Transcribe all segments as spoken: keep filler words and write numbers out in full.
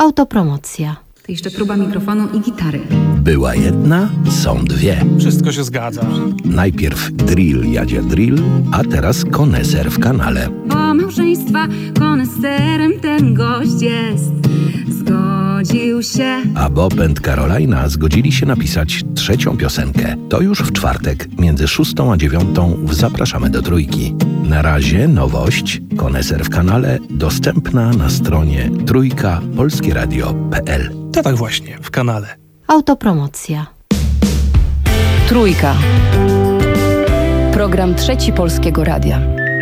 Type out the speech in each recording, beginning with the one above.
Autopromocja. To jeszcze próba mikrofonu i gitary. Była jedna, są dwie. Wszystko się zgadza. Najpierw drill jadzie drill, a teraz koneser w kanale. O małżeństwa koneserem ten gość jest. Zgodził się. A Bob and Carolina zgodzili się napisać trzecią piosenkę. To już w czwartek, między szóstą a dziewiątą w Zapraszamy do Trójki. Na razie nowość, koneser w kanale, dostępna na stronie trójka polskie radio kropka p l. To tak właśnie, w kanale. Autopromocja. Trójka. Program Trzeci Polskiego Radia.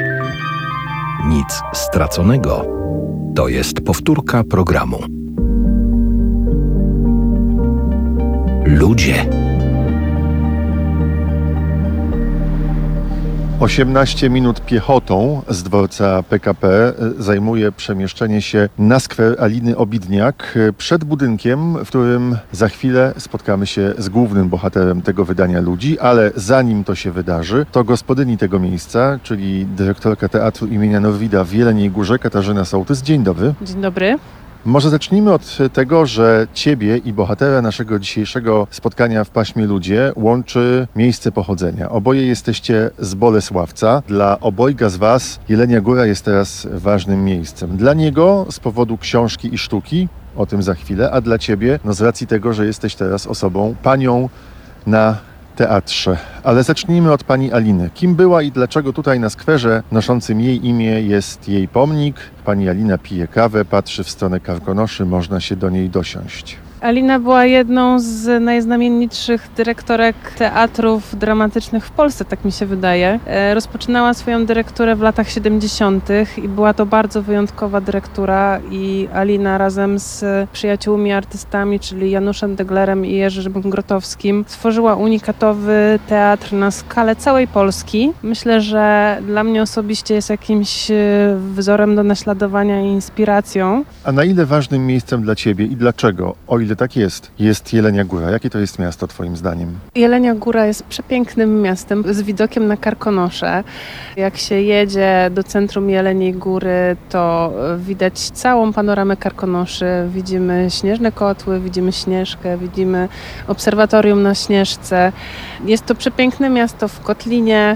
Nic straconego. To jest powtórka programu. Ludzie. osiemnaście minut piechotą z dworca P K P zajmuje przemieszczenie się na skwer Aliny Obidniak przed budynkiem, w którym za chwilę spotkamy się z głównym bohaterem tego wydania Ludzi, ale zanim to się wydarzy, to gospodyni tego miejsca, czyli dyrektorka Teatru imienia Norwida w Jeleniej Górze, Katarzyna Sołtys. Dzień dobry. Dzień dobry. Może zacznijmy od tego, że Ciebie i bohatera naszego dzisiejszego spotkania w Paśmie Ludzie łączy miejsce pochodzenia. Oboje jesteście z Bolesławca. Dla obojga z Was Jelenia Góra jest teraz ważnym miejscem. Dla niego z powodu książki i sztuki, o tym za chwilę, a dla Ciebie no z racji tego, że jesteś teraz osobą, panią na teatrze. Ale zacznijmy od pani Aliny. Kim była i dlaczego tutaj na skwerze noszącym jej imię jest jej pomnik? Pani Alina pije kawę, patrzy w stronę Karkonoszy, można się do niej dosiąść. Alina była jedną z najznamienitszych dyrektorek teatrów dramatycznych w Polsce, tak mi się wydaje. Rozpoczynała swoją dyrekturę w latach siedemdziesiątych i była to bardzo wyjątkowa dyrektura i Alina razem z przyjaciółmi artystami, czyli Januszem Deglerem i Jerzym Grotowskim, stworzyła unikatowy teatr na skalę całej Polski. Myślę, że dla mnie osobiście jest jakimś wzorem do naśladowania i inspiracją. A na ile ważnym miejscem dla Ciebie i dlaczego, o ile tak jest, jest Jelenia Góra? Jakie to jest miasto Twoim zdaniem? Jelenia Góra jest przepięknym miastem z widokiem na Karkonosze. Jak się jedzie do centrum Jeleniej Góry, to widać całą panoramę Karkonoszy. Widzimy śnieżne kotły, widzimy Śnieżkę, widzimy obserwatorium na Śnieżce. Jest to przepiękne miasto w kotlinie,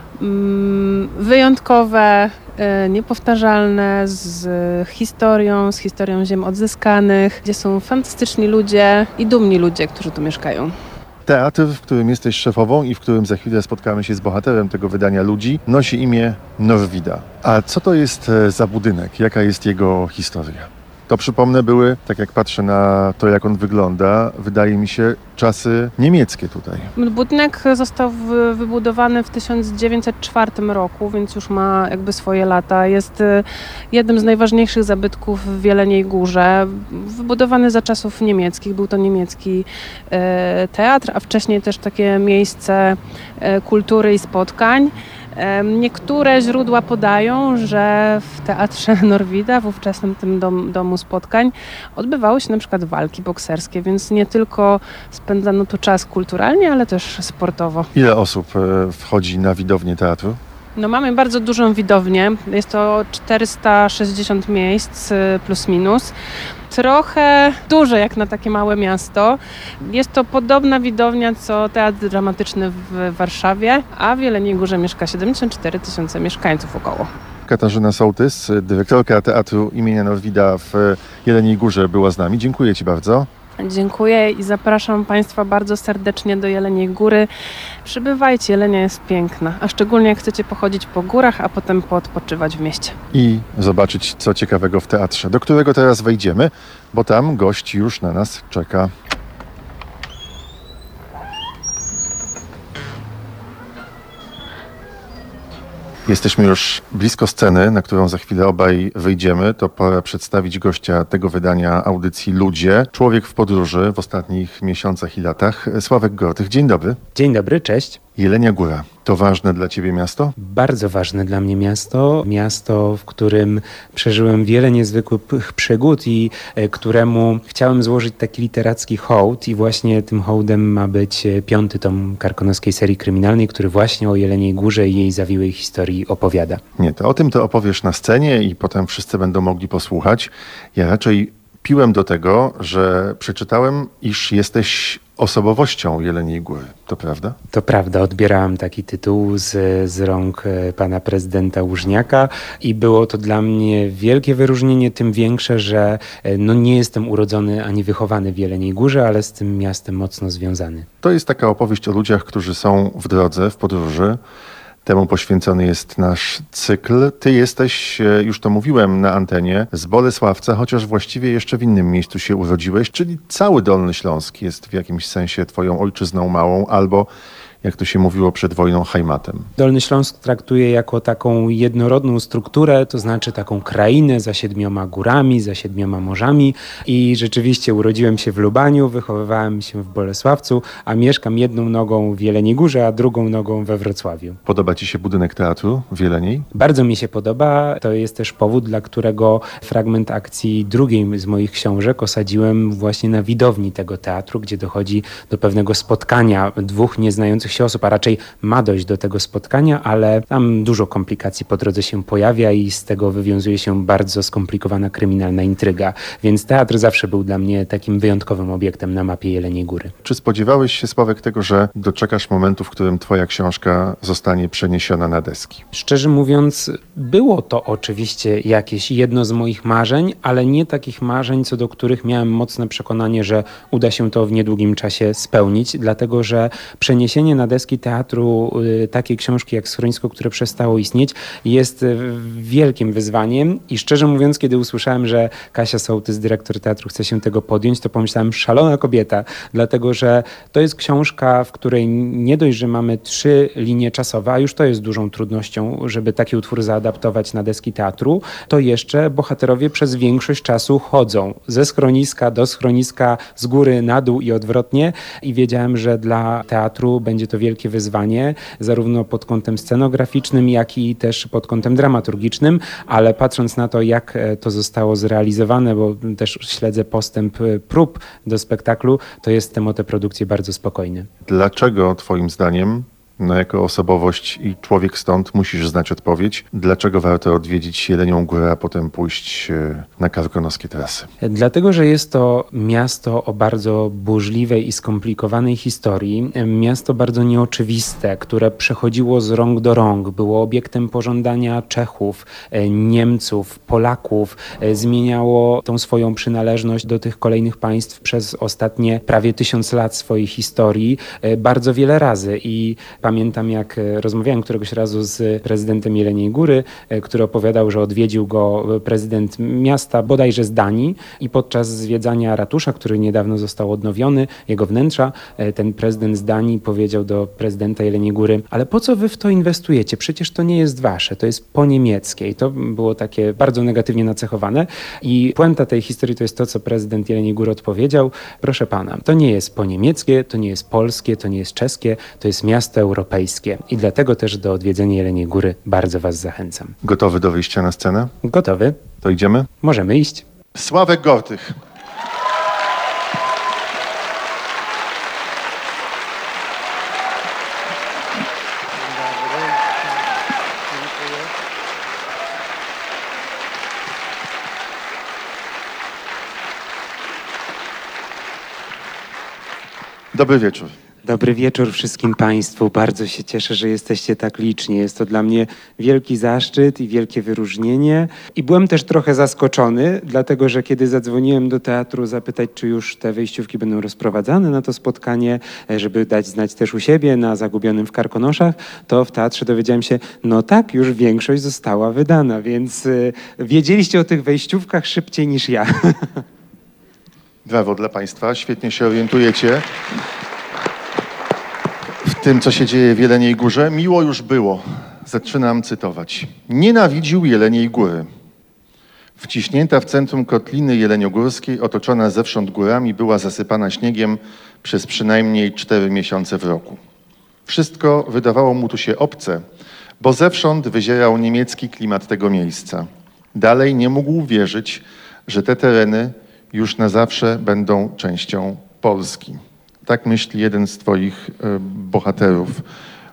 wyjątkowe, niepowtarzalne, z historią, z historią ziem odzyskanych, gdzie są fantastyczni ludzie i dumni ludzie, którzy tu mieszkają. Teatr, w którym jesteś szefową i w którym za chwilę spotkamy się z bohaterem tego wydania Ludzi, nosi imię Norwida. A co to jest za budynek? Jaka jest jego historia? To, przypomnę, były, tak jak patrzę na to, jak on wygląda, wydaje mi się, czasy niemieckie tutaj. Budynek został wybudowany w tysiąc dziewięćset czwartym roku, więc już ma jakby swoje lata. Jest jednym z najważniejszych zabytków w Jeleniej Górze. Wybudowany za czasów niemieckich. Był to niemiecki teatr, a wcześniej też takie miejsce kultury i spotkań. Niektóre źródła podają, że w Teatrze Norwida, w ówczesnym tym dom, domu spotkań, odbywały się na przykład walki bokserskie, więc nie tylko spędzano tu czas kulturalnie, ale też sportowo. Ile osób wchodzi na widownię teatru? No, mamy bardzo dużą widownię. Jest to czterysta sześćdziesiąt miejsc plus minus. Trochę duże jak na takie małe miasto. Jest to podobna widownia co Teatr Dramatyczny w Warszawie, a w Jeleniej Górze mieszka siedemdziesiąt cztery tysiące mieszkańców około. Katarzyna Sołtys, dyrektorka Teatru imienia Norwida w Jeleniej Górze, była z nami. Dziękuję Ci bardzo. Dziękuję i zapraszam Państwa bardzo serdecznie do Jeleniej Góry. Przybywajcie, Jelenia jest piękna, a szczególnie jak chcecie pochodzić po górach, a potem poodpoczywać w mieście. I zobaczyć co ciekawego w teatrze, do którego teraz wejdziemy, bo tam gość już na nas czeka. Jesteśmy już blisko sceny, na którą za chwilę obaj wyjdziemy. To pora przedstawić gościa tego wydania audycji Ludzie. Człowiek w podróży w ostatnich miesiącach i latach. Sławek Gortych, dzień dobry. Dzień dobry, cześć. Jelenia Góra, to ważne dla Ciebie miasto? Bardzo ważne dla mnie miasto. Miasto, w którym przeżyłem wiele niezwykłych przygód i e, któremu chciałem złożyć taki literacki hołd i właśnie tym hołdem ma być piąty tom karkonoskiej serii kryminalnej, który właśnie o Jeleniej Górze i jej zawiłej historii opowiada. Nie, to o tym to opowiesz na scenie i potem wszyscy będą mogli posłuchać. Ja raczej Piłem do tego, że przeczytałem, iż jesteś osobowością Jeleniej Góry. To prawda? To prawda, odbierałem taki tytuł z, z rąk e, pana prezydenta Łużniaka i było to dla mnie wielkie wyróżnienie, tym większe, że e, no nie jestem urodzony ani wychowany w Jeleniej Górze, ale z tym miastem mocno związany. To jest taka opowieść o ludziach, którzy są w drodze, w podróży. Temu poświęcony jest nasz cykl. Ty jesteś, e, już to mówiłem na antenie, z Bolesławca, chociaż właściwie jeszcze w innym miejscu się urodziłeś, czyli cały Dolny Śląsk jest w jakimś sensie twoją ojczyzną małą, albo jak to się mówiło przed wojną, Heimatem. Dolny Śląsk traktuję jako taką jednorodną strukturę, to znaczy taką krainę za siedmioma górami, za siedmioma morzami i rzeczywiście urodziłem się w Lubaniu, wychowywałem się w Bolesławcu, a mieszkam jedną nogą w Jeleniej Górze, a drugą nogą we Wrocławiu. Podoba ci się budynek teatru w Jeleniej? Bardzo mi się podoba, to jest też powód, dla którego fragment akcji drugiej z moich książek osadziłem właśnie na widowni tego teatru, gdzie dochodzi do pewnego spotkania dwóch nieznających się osób, a raczej ma dojść do tego spotkania, ale tam dużo komplikacji po drodze się pojawia i z tego wywiązuje się bardzo skomplikowana kryminalna intryga, więc teatr zawsze był dla mnie takim wyjątkowym obiektem na mapie Jeleniej Góry. Czy spodziewałeś się, Sławek, tego, że doczekasz momentu, w którym twoja książka zostanie przeniesiona na deski? Szczerze mówiąc, było to oczywiście jakieś jedno z moich marzeń, ale nie takich marzeń, co do których miałem mocne przekonanie, że uda się to w niedługim czasie spełnić, dlatego że przeniesienie na deski teatru y, takiej książki jak Schronisko, które przestało istnieć, jest y, wielkim wyzwaniem i szczerze mówiąc, kiedy usłyszałem, że Kasia Sołtys, dyrektor teatru, chce się tego podjąć, to pomyślałem, szalona kobieta, dlatego że to jest książka, w której nie dość, że mamy trzy linie czasowe, a już to jest dużą trudnością, żeby taki utwór zaadaptować na deski teatru, to jeszcze bohaterowie przez większość czasu chodzą ze schroniska do schroniska, z góry na dół i odwrotnie i wiedziałem, że dla teatru będzie to wielkie wyzwanie, zarówno pod kątem scenograficznym, jak i też pod kątem dramaturgicznym, ale patrząc na to, jak to zostało zrealizowane, bo też śledzę postęp prób do spektaklu, to jestem o tę produkcję bardzo spokojny. Dlaczego twoim zdaniem, no jako osobowość i człowiek stąd, musisz znać odpowiedź, dlaczego warto odwiedzić Jelenią Górę, a potem pójść na karkonoskie trasy? Dlatego, że jest to miasto o bardzo burzliwej i skomplikowanej historii, miasto bardzo nieoczywiste, które przechodziło z rąk do rąk, było obiektem pożądania Czechów, Niemców, Polaków, zmieniało tą swoją przynależność do tych kolejnych państw przez ostatnie prawie tysiąc lat swojej historii bardzo wiele razy i pamiętam, jak rozmawiałem któregoś razu z prezydentem Jeleniej Góry, który opowiadał, że odwiedził go prezydent miasta, bodajże z Danii i podczas zwiedzania ratusza, który niedawno został odnowiony, jego wnętrza, ten prezydent z Danii powiedział do prezydenta Jeleniej Góry, ale po co wy w to inwestujecie? Przecież to nie jest wasze, to jest po niemieckie. I to było takie bardzo negatywnie nacechowane i puenta tej historii to jest to, co prezydent Jeleniej Góry odpowiedział. Proszę pana, to nie jest po niemieckie, to nie jest polskie, to nie jest czeskie, to jest miasto europejskie. Europejskie. I dlatego też do odwiedzenia Jeleniej Góry bardzo was zachęcam. Gotowy do wyjścia na scenę? Gotowy? To idziemy? Możemy iść. Sławek Gortych. Dobry wieczór. Dobry wieczór wszystkim Państwu. Bardzo się cieszę, że jesteście tak liczni. Jest to dla mnie wielki zaszczyt i wielkie wyróżnienie. I byłem też trochę zaskoczony, dlatego że kiedy zadzwoniłem do teatru zapytać, czy już te wejściówki będą rozprowadzane na to spotkanie, żeby dać znać też u siebie na Zagubionym w Karkonoszach, to w teatrze dowiedziałem się, no tak, już większość została wydana, więc y, wiedzieliście o tych wejściówkach szybciej niż ja. Brawo dla Państwa, świetnie się orientujecie w tym, co się dzieje w Jeleniej Górze. Miło już było. Zaczynam cytować. Nienawidził Jeleniej Góry. Wciśnięta w centrum kotliny jeleniogórskiej, otoczona zewsząd górami, była zasypana śniegiem przez przynajmniej cztery miesiące w roku. Wszystko wydawało mu tu się obce, bo zewsząd wyzierał niemiecki klimat tego miejsca. Dalej nie mógł wierzyć, że te tereny już na zawsze będą częścią Polski. Tak myśli jeden z twoich y, bohaterów.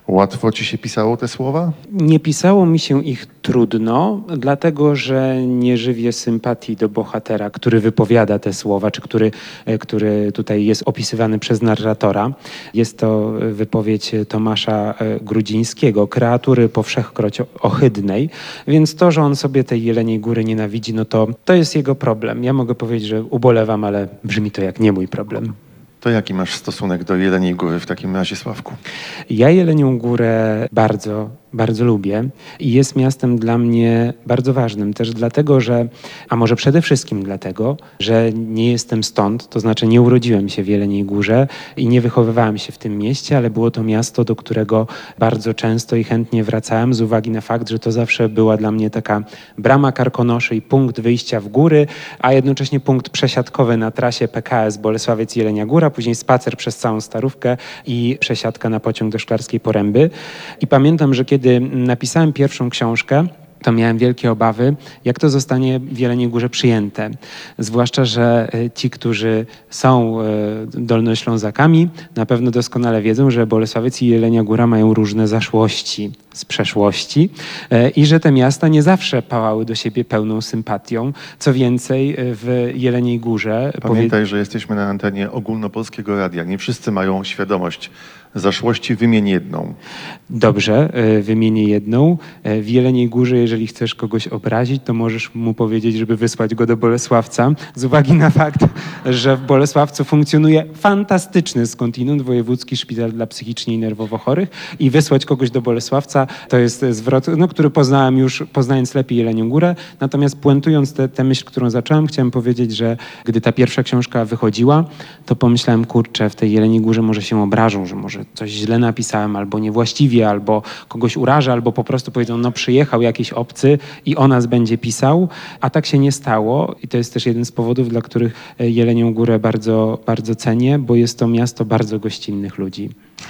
Łatwo ci się pisało te słowa? Nie pisało mi się ich trudno, dlatego że nie żywię sympatii do bohatera, który wypowiada te słowa, czy który, który tutaj jest opisywany przez narratora. Jest to wypowiedź Tomasza Grudzińskiego, kreatury po wszechkroć ohydnej, więc to, że on sobie tej Jeleniej Góry nienawidzi, no to, to jest jego problem. Ja mogę powiedzieć, że ubolewam, ale brzmi to jak nie mój problem. To jaki masz stosunek do Jeleniej Góry w takim razie, Sławku? Ja Jelenią Górę bardzo, bardzo lubię i jest miastem dla mnie bardzo ważnym. Też dlatego, że, a może przede wszystkim dlatego, że nie jestem stąd, to znaczy nie urodziłem się w Jeleniej Górze i nie wychowywałem się w tym mieście, ale było to miasto, do którego bardzo często i chętnie wracałem z uwagi na fakt, że to zawsze była dla mnie taka brama Karkonoszy i punkt wyjścia w góry, a jednocześnie punkt przesiadkowy na trasie P K S Bolesławiec-Jelenia Góra, później spacer przez całą Starówkę i przesiadka na pociąg do Szklarskiej Poręby. I pamiętam, że kiedy napisałem pierwszą książkę, to miałem wielkie obawy, jak to zostanie w Jeleniej Górze przyjęte. Zwłaszcza, że ci, którzy są Dolnoślązakami, na pewno doskonale wiedzą, że Bolesławiec i Jelenia Góra mają różne zaszłości z przeszłości i że te miasta nie zawsze pałały do siebie pełną sympatią. Co więcej, w Jeleniej Górze... Pamiętaj, powie... że jesteśmy na antenie ogólnopolskiego radia. Nie wszyscy mają świadomość zaszłości. Wymień jedną. Dobrze, wymienię jedną. W Jeleniej Górze, jeżeli chcesz kogoś obrazić, to możesz mu powiedzieć, żeby wysłać go do Bolesławca. Z uwagi na fakt, że w Bolesławcu funkcjonuje fantastyczny skądinąd wojewódzki szpital dla psychicznie i nerwowo chorych i wysłać kogoś do Bolesławca to jest zwrot, no, który poznałem już, poznając lepiej Jelenią Górę. Natomiast puentując tę myśl, którą zacząłem, chciałem powiedzieć, że gdy ta pierwsza książka wychodziła, to pomyślałem, kurczę, w tej Jeleniej Górze może się obrażą, że może coś źle napisałem, albo niewłaściwie, albo kogoś urażę, albo po prostu powiedzą, no przyjechał jakiś obcy i o nas będzie pisał, a tak się nie stało i to jest też jeden z powodów, dla których Jelenią Górę bardzo, bardzo cenię, bo jest to miasto bardzo gościnnych ludzi.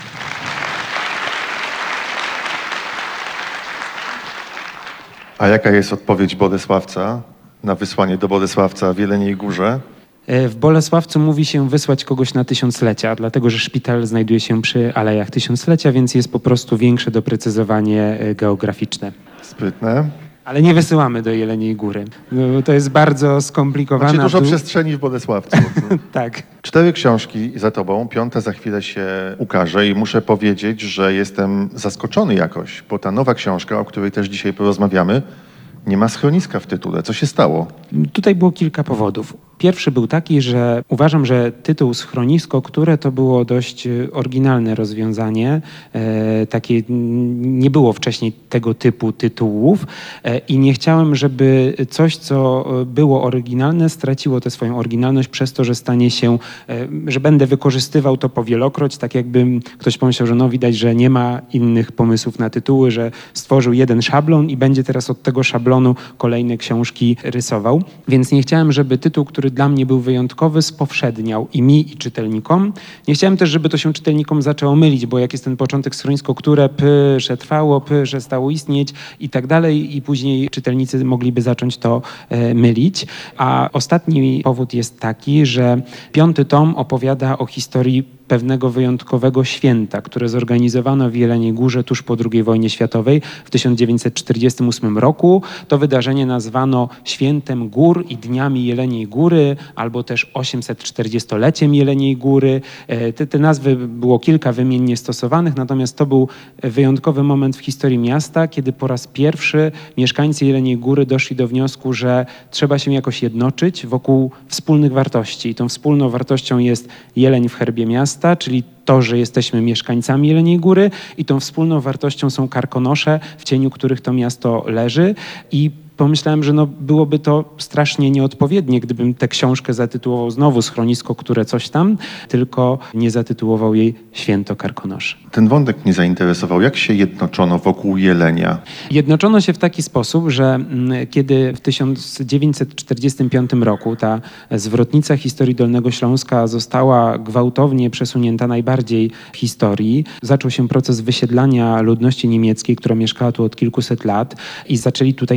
A jaka jest odpowiedź Bolesławca na wysłanie do Bolesławca w Jeleniej Górze? W Bolesławcu mówi się wysłać kogoś na tysiąclecia, dlatego że szpital znajduje się przy Alejach Tysiąclecia, więc jest po prostu większe doprecyzowanie geograficzne. Sprytne. Ale nie wysyłamy do Jeleniej Góry. No, to jest bardzo skomplikowane. Macie dużo przestrzeni w Bolesławcu. Tak. Cztery książki za tobą, piąta za chwilę się ukaże i muszę powiedzieć, że jestem zaskoczony jakoś, bo ta nowa książka, o której też dzisiaj porozmawiamy, nie ma schroniska w tytule. Co się stało? Tutaj było kilka powodów. Pierwszy był taki, że uważam, że tytuł Schronisko, które to było dość oryginalne rozwiązanie. E, takie nie było wcześniej tego typu tytułów e, i nie chciałem, żeby coś, co było oryginalne, straciło tę swoją oryginalność przez to, że stanie się, e, że będę wykorzystywał to powielokroć, tak jakby ktoś pomyślał, że no widać, że nie ma innych pomysłów na tytuły, że stworzył jeden szablon i będzie teraz od tego szablonu kolejne książki rysował. Więc nie chciałem, żeby tytuł, który dla mnie był wyjątkowy, spowszedniał i mi, i czytelnikom. Nie chciałem też, żeby to się czytelnikom zaczęło mylić, bo jak jest ten początek Schronisko, które przetrwało, przestało istnieć i tak dalej i później czytelnicy mogliby zacząć to e, mylić. A ostatni powód jest taki, że piąty tom opowiada o historii pewnego wyjątkowego święta, które zorganizowano w Jeleniej Górze tuż po drugiej wojnie światowej w tysiąc dziewięćset czterdziestym ósmym roku. To wydarzenie nazwano Świętem Gór i Dniami Jeleniej Góry, albo też osiemsetczterdziestoleciem Jeleniej Góry. Te, te nazwy było kilka wymiennie stosowanych, natomiast to był wyjątkowy moment w historii miasta, kiedy po raz pierwszy mieszkańcy Jeleniej Góry doszli do wniosku, że trzeba się jakoś jednoczyć wokół wspólnych wartości. I tą wspólną wartością jest jeleń w herbie miasta, czyli to, że jesteśmy mieszkańcami Jeleniej Góry i tą wspólną wartością są karkonosze, w cieniu których to miasto leży i pomyślałem, że no byłoby to strasznie nieodpowiednie, gdybym tę książkę zatytułował znowu Schronisko, które coś tam, tylko nie zatytułował jej Święto Karkonoszy. Ten wątek mnie zainteresował. Jak się jednoczono wokół jelenia? Jednoczono się w taki sposób, że mm, kiedy w tysiąc dziewięćset czterdziestym piątym roku ta zwrotnica historii Dolnego Śląska została gwałtownie przesunięta najbardziej w historii, zaczął się proces wysiedlania ludności niemieckiej, która mieszkała tu od kilkuset lat i zaczęli tutaj napływać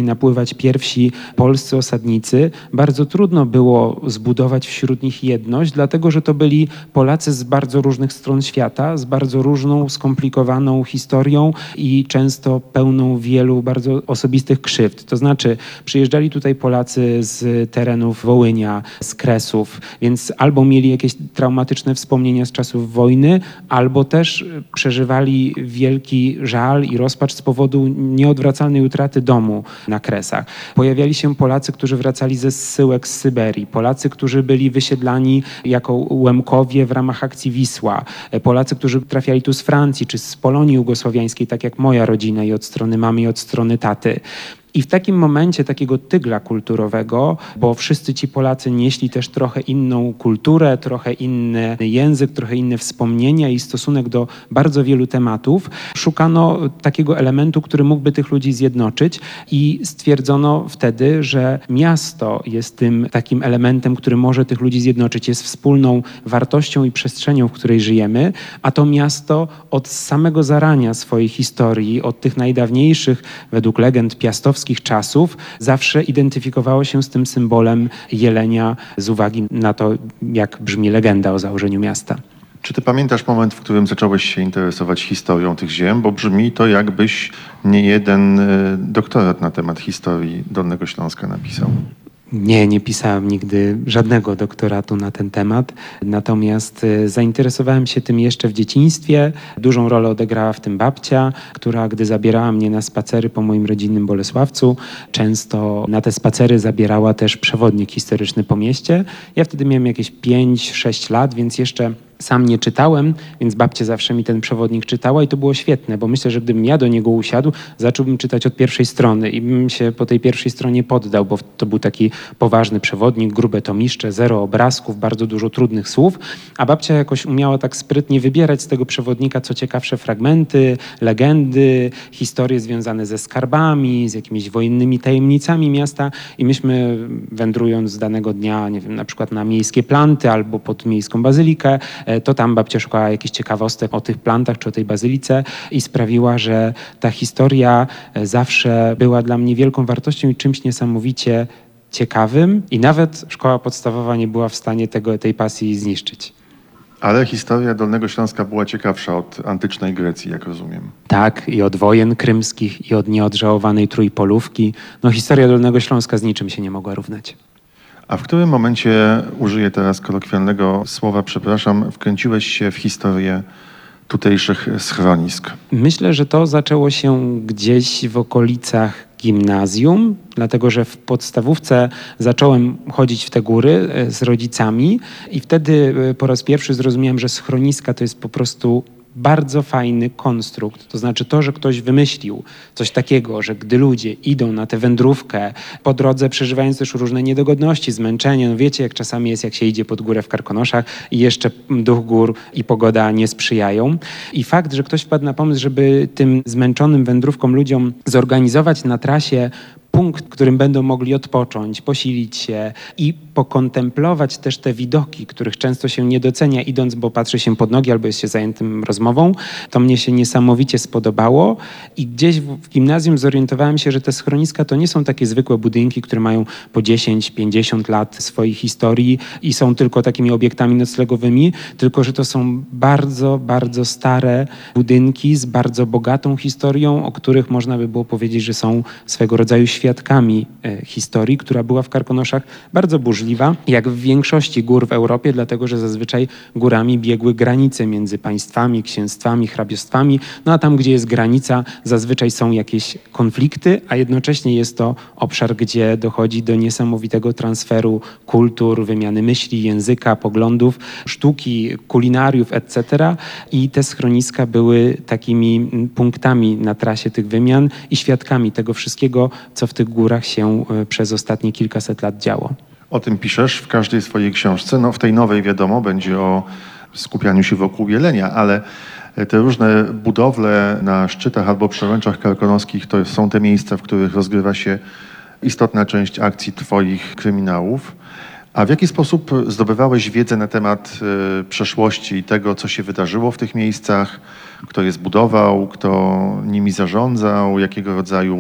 zbudować pierwsi polscy osadnicy, bardzo trudno było zbudować wśród nich jedność, dlatego że to byli Polacy z bardzo różnych stron świata, z bardzo różną, skomplikowaną historią i często pełną wielu bardzo osobistych krzywd. To znaczy przyjeżdżali tutaj Polacy z terenów Wołynia, z Kresów, więc albo mieli jakieś traumatyczne wspomnienia z czasów wojny, albo też przeżywali wielki żal i rozpacz z powodu nieodwracalnej utraty domu na Kresach. Pojawiali się Polacy, którzy wracali ze zsyłek z Syberii, Polacy, którzy byli wysiedlani jako Łemkowie w ramach akcji Wisła, Polacy, którzy trafiali tu z Francji czy z Polonii jugosłowiańskiej, tak jak moja rodzina i od strony mamy i od strony taty. I w takim momencie takiego tygla kulturowego, bo wszyscy ci Polacy nieśli też trochę inną kulturę, trochę inny język, trochę inne wspomnienia i stosunek do bardzo wielu tematów, szukano takiego elementu, który mógłby tych ludzi zjednoczyć i stwierdzono wtedy, że miasto jest tym takim elementem, który może tych ludzi zjednoczyć, jest wspólną wartością i przestrzenią, w której żyjemy, a to miasto od samego zarania swojej historii, od tych najdawniejszych, według legend piastowskich, czasów zawsze identyfikowało się z tym symbolem jelenia z uwagi na to, jak brzmi legenda o założeniu miasta. Czy ty pamiętasz moment, w którym zacząłeś się interesować historią tych ziem? Bo brzmi to, jakbyś nie jeden doktorat na temat historii Dolnego Śląska napisał. Nie, nie pisałem nigdy żadnego doktoratu na ten temat, natomiast zainteresowałem się tym jeszcze w dzieciństwie. Dużą rolę odegrała w tym babcia, która gdy zabierała mnie na spacery po moim rodzinnym Bolesławcu, często na te spacery zabierała też przewodnik historyczny po mieście. Ja wtedy miałem jakieś pięć sześć lat, więc jeszcze sam nie czytałem, więc babcia zawsze mi ten przewodnik czytała i to było świetne, bo myślę, że gdybym ja do niego usiadł, zacząłbym czytać od pierwszej strony i bym się po tej pierwszej stronie poddał, bo to był taki poważny przewodnik, grube tomiszcze, zero obrazków, bardzo dużo trudnych słów, a babcia jakoś umiała tak sprytnie wybierać z tego przewodnika co ciekawsze fragmenty, legendy, historie związane ze skarbami, z jakimiś wojennymi tajemnicami miasta i myśmy wędrując danego dnia, nie wiem, na przykład na miejskie planty albo pod miejską bazylikę, to tam babcia szukała jakichś ciekawostek o tych plantach czy o tej bazylice i sprawiła, że ta historia zawsze była dla mnie wielką wartością i czymś niesamowicie ciekawym i nawet szkoła podstawowa nie była w stanie tego, tej pasji zniszczyć. Ale historia Dolnego Śląska była ciekawsza od antycznej Grecji, jak rozumiem. Tak, i od wojen krymskich, i od nieodżałowanej Trójpolówki. No historia Dolnego Śląska z niczym się nie mogła równać. A w którym momencie, użyję teraz kolokwialnego słowa, przepraszam, wkręciłeś się w historię tutejszych schronisk? Myślę, że to zaczęło się gdzieś w okolicach gimnazjum, dlatego że w podstawówce zacząłem chodzić w te góry z rodzicami i wtedy po raz pierwszy zrozumiałem, że schroniska to jest po prostu bardzo fajny konstrukt. To znaczy to, że ktoś wymyślił coś takiego, że gdy ludzie idą na tę wędrówkę, po drodze przeżywając też różne niedogodności, zmęczenie, no wiecie jak czasami jest, jak się idzie pod górę w Karkonoszach i jeszcze duch gór i pogoda nie sprzyjają. I fakt, że ktoś wpadł na pomysł, żeby tym zmęczonym wędrówkom ludziom zorganizować na trasie punkt, w którym będą mogli odpocząć, posilić się i pokontemplować też te widoki, których często się nie docenia idąc, bo patrzy się pod nogi albo jest się zajętym rozmową. To mnie się niesamowicie spodobało i gdzieś w gimnazjum zorientowałem się, że te schroniska to nie są takie zwykłe budynki, które mają po dziesięć pięćdziesiąt lat swojej historii i są tylko takimi obiektami noclegowymi, tylko że to są bardzo, bardzo stare budynki z bardzo bogatą historią, o których można by było powiedzieć, że są swego rodzaju świadkami historii, która była w Karkonoszach bardzo burzliwa, jak w większości gór w Europie, dlatego że zazwyczaj górami biegły granice między państwami, księstwami, hrabiostwami, no a tam, gdzie jest granica, zazwyczaj są jakieś konflikty, a jednocześnie jest to obszar, gdzie dochodzi do niesamowitego transferu kultur, wymiany myśli, języka, poglądów, sztuki, kulinariów, et cetera. I te schroniska były takimi punktami na trasie tych wymian i świadkami tego wszystkiego, co w tych górach się przez ostatnie kilkaset lat działo. O tym piszesz w każdej swojej książce. No, w tej nowej, wiadomo, będzie o skupianiu się wokół jelenia, ale te różne budowle na szczytach albo przełęczach karkonoskich to są te miejsca, w których rozgrywa się istotna część akcji twoich kryminałów. A w jaki sposób zdobywałeś wiedzę na temat y, przeszłości i tego, co się wydarzyło w tych miejscach, kto je zbudował, kto nimi zarządzał, jakiego rodzaju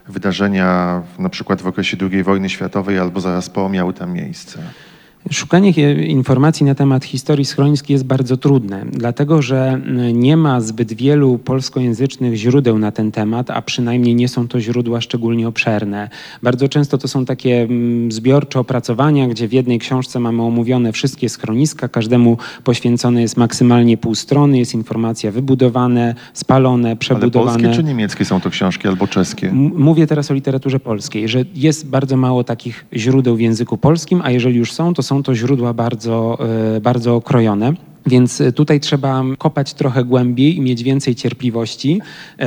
wydarzenia na przykład w okresie drugiej wojny światowej albo zaraz po miały tam miejsce? Szukanie informacji na temat historii schronisk jest bardzo trudne, dlatego że nie ma zbyt wielu polskojęzycznych źródeł na ten temat, a przynajmniej nie są to źródła szczególnie obszerne. Bardzo często to są takie zbiorcze opracowania, gdzie w jednej książce mamy omówione wszystkie schroniska, każdemu poświęcone jest maksymalnie pół strony, jest informacja wybudowane, spalone, przebudowane. Ale polskie czy niemieckie są to książki albo czeskie? M- mówię teraz o literaturze polskiej, że jest bardzo mało takich źródeł w języku polskim, a jeżeli już są, to są to źródła bardzo, bardzo okrojone. Więc tutaj trzeba kopać trochę głębiej i mieć więcej cierpliwości.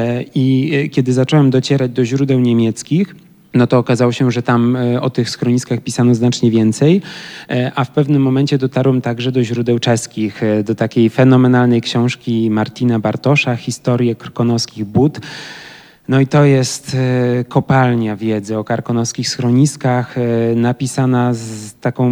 I kiedy zacząłem docierać do źródeł niemieckich, no to okazało się, że tam o tych schroniskach pisano znacznie więcej, a w pewnym momencie dotarłem także do źródeł czeskich, do takiej fenomenalnej książki Martina Bartosza, Historię krkonoskich bud. No i to jest e, kopalnia wiedzy o karkonoskich schroniskach, e, napisana z taką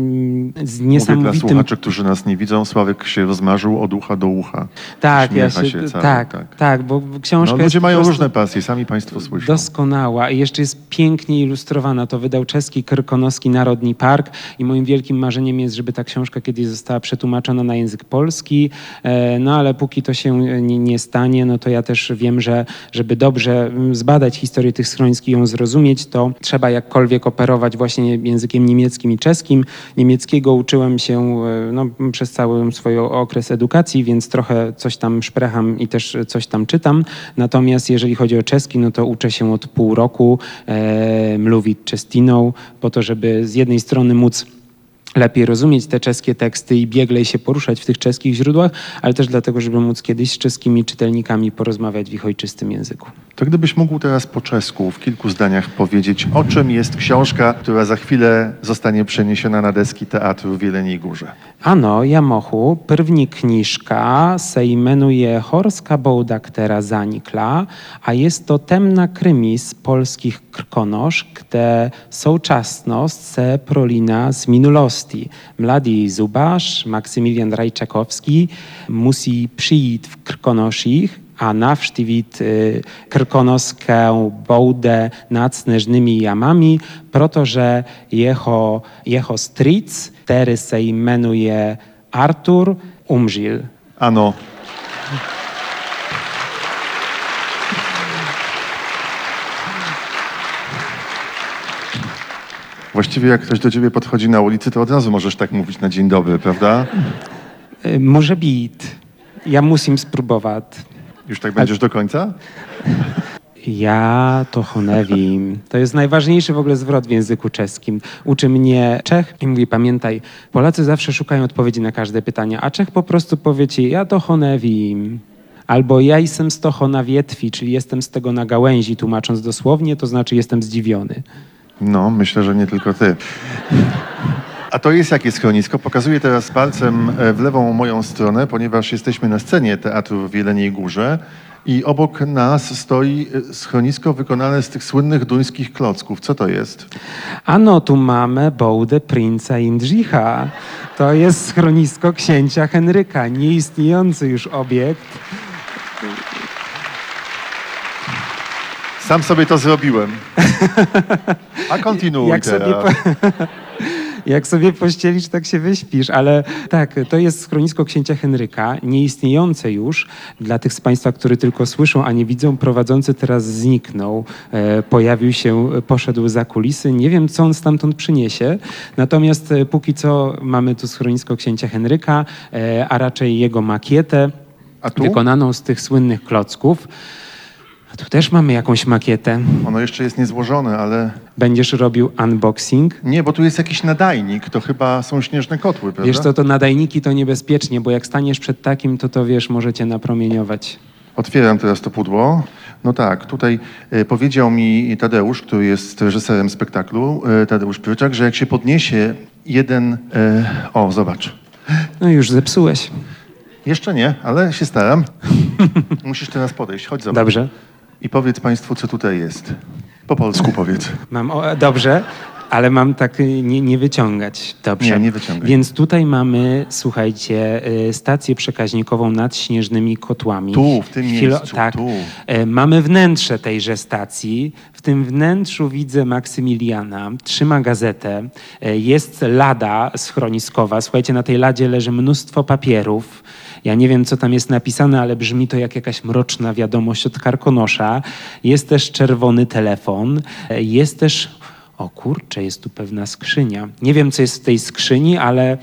z niesamowitym... Mówię dla słuchaczy, którzy nas nie widzą, Sławek się rozmarzył od ucha do ucha. Tak, ja się, się cały, tak, tak, tak, bo książka no, ludzie jest mają różne pasje, sami państwo słyszą. Doskonała i jeszcze jest pięknie ilustrowana. To wydał czeski Krkonoski Narodni Park i moim wielkim marzeniem jest, żeby ta książka kiedyś została przetłumaczona na język polski, e, no ale póki to się nie, nie stanie, no to ja też wiem, że żeby dobrze zbadać historię tych schronisk i ją zrozumieć, to trzeba jakkolwiek operować właśnie językiem niemieckim i czeskim. Niemieckiego uczyłem się no, przez cały swój okres edukacji, więc trochę coś tam szprecham i też coś tam czytam. Natomiast jeżeli chodzi o czeski, no to uczę się od pół roku e, mluwić czestiną, po to, żeby z jednej strony móc lepiej rozumieć te czeskie teksty i bieglej się poruszać w tych czeskich źródłach, ale też dlatego, żeby móc kiedyś z czeskimi czytelnikami porozmawiać w ich ojczystym języku. To gdybyś mógł teraz po czesku w kilku zdaniach powiedzieć, o czym jest książka, która za chwilę zostanie przeniesiona na deski teatru w Jeleniej Górze. Ano, ja mohu, první knižka se jmenuje Horská bouda, která zanikla, a jest to temna krymis polskich krkonosz, kde současnost se prolíná z minulosti. Mladý zubař Maksymilian Rajčakovský musí přijít v Krkonoších a navštívit y, krkonoską boudę nad Sneżnymi Jamami, protože jeho, jeho stric, który se jmenuje Artur, umřel. Ano. Właściwie jak ktoś do ciebie podchodzi na ulicy, to od razu możesz tak mówić na dzień dobry, prawda? Y, może być. Ja musim spróbować. Już tak będziesz do końca? Ja toho nevím. To jest najważniejszy w ogóle zwrot w języku czeskim. Uczy mnie Czech i mówi, pamiętaj, Polacy zawsze szukają odpowiedzi na każde pytanie, a Czech po prostu powie ci, ja toho nevím. Albo ja jestem z toho na wietwi, czyli jestem z tego na gałęzi, tłumacząc dosłownie, to znaczy jestem zdziwiony. No, myślę, że nie tylko ty. A to jest jakie schronisko? Pokazuję teraz palcem w lewą moją stronę, ponieważ jesteśmy na scenie teatru w Jeleniej Górze i obok nas stoi schronisko wykonane z tych słynnych duńskich klocków. Co to jest? Ano, tu mamy bołdę princa Jędrzycha. To jest schronisko księcia Henryka, nieistniejący już obiekt. Sam sobie to zrobiłem. A kontynuuj Jak teraz. sobie po... Jak sobie pościelisz, tak się wyśpisz, ale tak, to jest schronisko księcia Henryka, nieistniejące już. Dla tych z Państwa, którzy tylko słyszą, a nie widzą, prowadzący teraz zniknął, e, pojawił się, poszedł za kulisy. Nie wiem, co on stamtąd przyniesie, natomiast e, póki co mamy tu schronisko księcia Henryka, e, a raczej jego makietę, A tu? wykonaną z tych słynnych klocków. A tu też mamy jakąś makietę. Ono jeszcze jest niezłożone, ale... Będziesz robił unboxing? Nie, bo tu jest jakiś nadajnik. To chyba są śnieżne kotły, prawda? Wiesz co, to nadajniki to niebezpiecznie, bo jak staniesz przed takim, to to wiesz, możecie napromieniować. Otwieram teraz to pudło. No tak, tutaj e, powiedział mi Tadeusz, który jest reżyserem spektaklu, e, Tadeusz Pryczak, że jak się podniesie jeden... E, o, zobacz. No już zepsułeś. Jeszcze nie, ale się staram. Musisz teraz podejść. Chodź, zobacz. Dobrze. I powiedz Państwu, co tutaj jest. Po polsku powiedz. Mam, o, dobrze. Ale mam tak y, nie, nie wyciągać. Dobrze. Nie, nie wyciągaj. Więc tutaj mamy, słuchajcie, y, stację przekaźnikową nad Śnieżnymi Kotłami. Tu, w tym Chwilo- miejscu, tak. tu. E, Mamy wnętrze tejże stacji. W tym wnętrzu widzę Maksymiliana, trzyma gazetę. E, Jest lada schroniskowa. Słuchajcie, na tej ladzie leży mnóstwo papierów. Ja nie wiem, co tam jest napisane, ale brzmi to jak jakaś mroczna wiadomość od karkonosza. Jest też czerwony telefon. E, Jest też... O kurczę, jest tu pewna skrzynia. Nie wiem, co jest w tej skrzyni, ale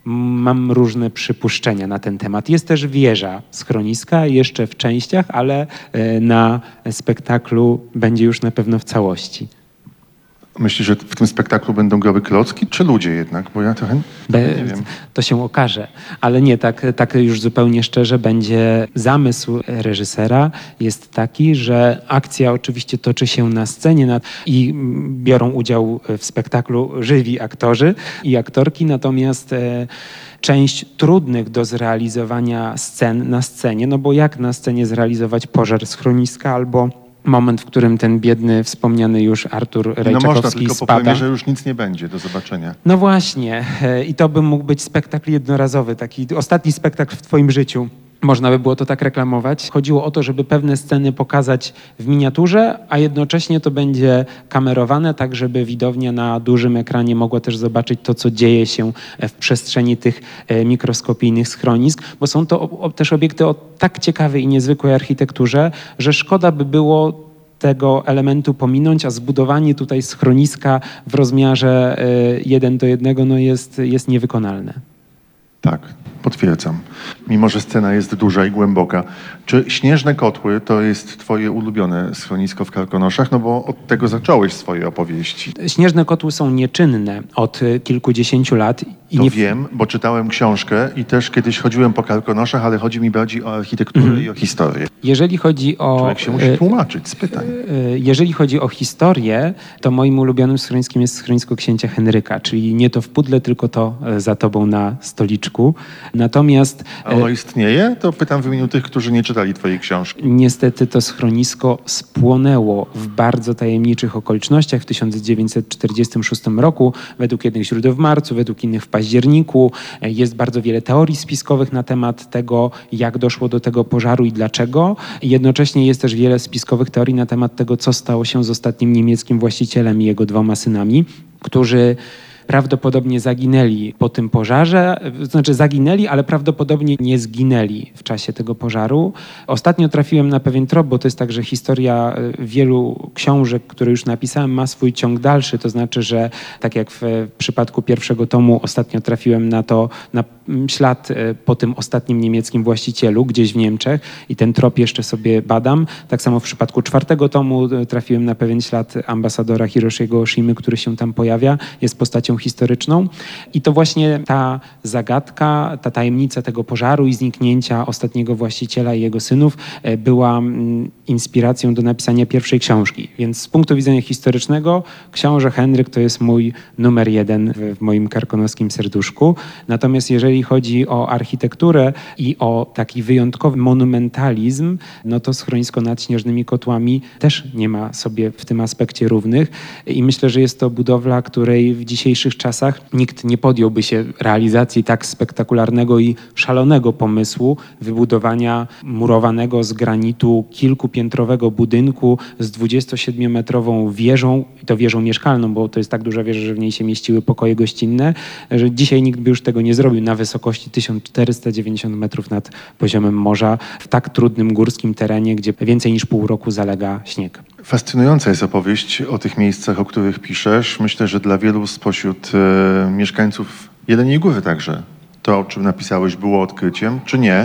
mam różne przypuszczenia na ten temat. Jest też wieża schroniska, jeszcze w częściach, ale e, na spektaklu będzie już na pewno w całości. Myślisz, że w tym spektaklu będą grały klocki, czy ludzie jednak? Bo ja trochę Be- nie wiem. To się okaże, ale nie, tak, tak już zupełnie szczerze, będzie zamysł reżysera jest taki, że akcja oczywiście toczy się na scenie na, i mm, biorą udział w spektaklu żywi aktorzy i aktorki, natomiast e, część trudnych do zrealizowania scen na scenie, no bo jak na scenie zrealizować pożar schroniska albo moment, w którym ten biedny, wspomniany już Artur No można, Rejczakowski tylko po spada. premierze już nic nie będzie do zobaczenia. No właśnie. e, I to by mógł być spektakl jednorazowy, taki ostatni spektakl w twoim życiu. Można by było to tak reklamować. Chodziło o to, żeby pewne sceny pokazać w miniaturze, a jednocześnie to będzie kamerowane, tak żeby widownia na dużym ekranie mogła też zobaczyć to, co dzieje się w przestrzeni tych e, mikroskopijnych schronisk, bo są to o, o, też obiekty o tak ciekawej i niezwykłej architekturze, że szkoda by było tego elementu pominąć, a zbudowanie tutaj schroniska w rozmiarze e, jeden do jednego no jest, jest niewykonalne. Tak, potwierdzam. Mimo że scena jest duża i głęboka. Czy Śnieżne Kotły to jest twoje ulubione schronisko w Karkonoszach? No bo od tego zacząłeś swoje opowieści. Śnieżne Kotły są nieczynne od y, kilkudziesięciu lat. I To nie... wiem, bo czytałem książkę i też kiedyś chodziłem po Karkonoszach, ale chodzi mi bardziej o architekturę Mhm. i o historię. Jeżeli chodzi o... Człowiek się musi y, tłumaczyć z pytań. y, Jeżeli chodzi o historię, to moim ulubionym schroniskiem jest schronisko księcia Henryka, czyli nie to w Pudle, tylko to y, za tobą na stoliczku. Natomiast A ono y, istnieje? To pytam w imieniu tych, którzy nie czytali twojej książki. niestety to schronisko spłonęło w bardzo tajemniczych okolicznościach w tysiąc dziewięćset czterdziestym szóstym roku. Według jednych źródeł w marcu, według innych w październiku. Jest bardzo wiele teorii spiskowych na temat tego, jak doszło do tego pożaru i dlaczego. Jednocześnie jest też wiele spiskowych teorii na temat tego, co stało się z ostatnim niemieckim właścicielem i jego dwoma synami, którzy prawdopodobnie zaginęli po tym pożarze, to znaczy zaginęli, ale prawdopodobnie nie zginęli w czasie tego pożaru. Ostatnio trafiłem na pewien trop, bo to jest tak, że historia wielu książek, które już napisałem, ma swój ciąg dalszy, to znaczy, że tak jak w przypadku pierwszego tomu ostatnio trafiłem na to, na ślad po tym ostatnim niemieckim właścicielu gdzieś w Niemczech i ten trop jeszcze sobie badam. Tak samo w przypadku czwartego tomu trafiłem na pewien ślad ambasadora Hiroshiego Oshimy, który się tam pojawia, jest postacią historyczną i to właśnie ta zagadka, ta tajemnica tego pożaru i zniknięcia ostatniego właściciela i jego synów była inspiracją do napisania pierwszej książki. Więc z punktu widzenia historycznego książę Henryk to jest mój numer jeden w moim karkonoskim serduszku. Natomiast jeżeli chodzi o architekturę i o taki wyjątkowy monumentalizm, no to schronisko nad Śnieżnymi Kotłami też nie ma sobie w tym aspekcie równych i myślę, że jest to budowla, której w dzisiejszych czasach nikt nie podjąłby się realizacji tak spektakularnego i szalonego pomysłu wybudowania murowanego z granitu kilkupiętrowego budynku z dwudziestosiedmiometrową wieżą, i to wieżą mieszkalną, bo to jest tak duża wieża, że w niej się mieściły pokoje gościnne, że dzisiaj nikt by już tego nie zrobił na wysokości tysiąc czterysta dziewięćdziesiąt metrów nad poziomem morza w tak trudnym górskim terenie, gdzie więcej niż pół roku zalega śnieg. Fascynująca jest opowieść o tych miejscach, o których piszesz. Myślę, że dla wielu spośród e, mieszkańców Jeleniej Góry także to, o czym napisałeś, było odkryciem, czy nie?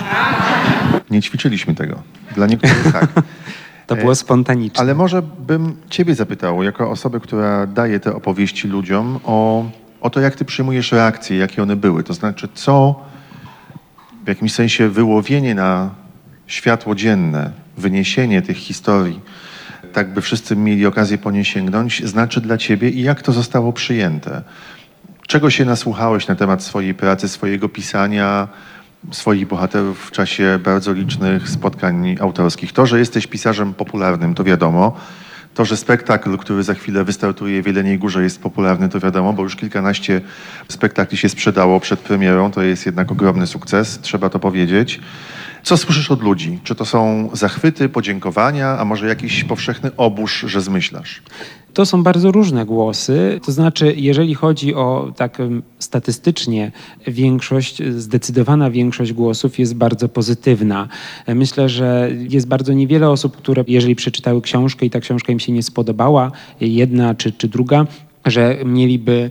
Nie ćwiczyliśmy tego. Dla niektórych tak. To było spontaniczne. Ale może bym ciebie zapytał, jako osobę, która daje te opowieści ludziom, o, o to, jak ty przyjmujesz reakcje, jakie one były. To znaczy, co w jakimś sensie wyłowienie na światło dzienne, wyniesienie tych historii, tak by wszyscy mieli okazję po nie sięgnąć, znaczy dla ciebie i jak to zostało przyjęte? Czego się nasłuchałeś na temat swojej pracy, swojego pisania, swoich bohaterów w czasie bardzo licznych spotkań autorskich? To, że jesteś pisarzem popularnym, to wiadomo. To, że spektakl, który za chwilę wystartuje w Jeleniej Górze, jest popularny, to wiadomo, bo już kilkanaście spektakli się sprzedało przed premierą. To jest jednak ogromny sukces, trzeba to powiedzieć. Co słyszysz od ludzi? Czy to są zachwyty, podziękowania, a może jakiś powszechny obóz, że zmyślasz? To są bardzo różne głosy, to znaczy jeżeli chodzi o tak statystycznie większość, zdecydowana większość głosów jest bardzo pozytywna. Myślę, że jest bardzo niewiele osób, które jeżeli przeczytały książkę i ta książka im się nie spodobała, jedna czy, czy druga, że mieliby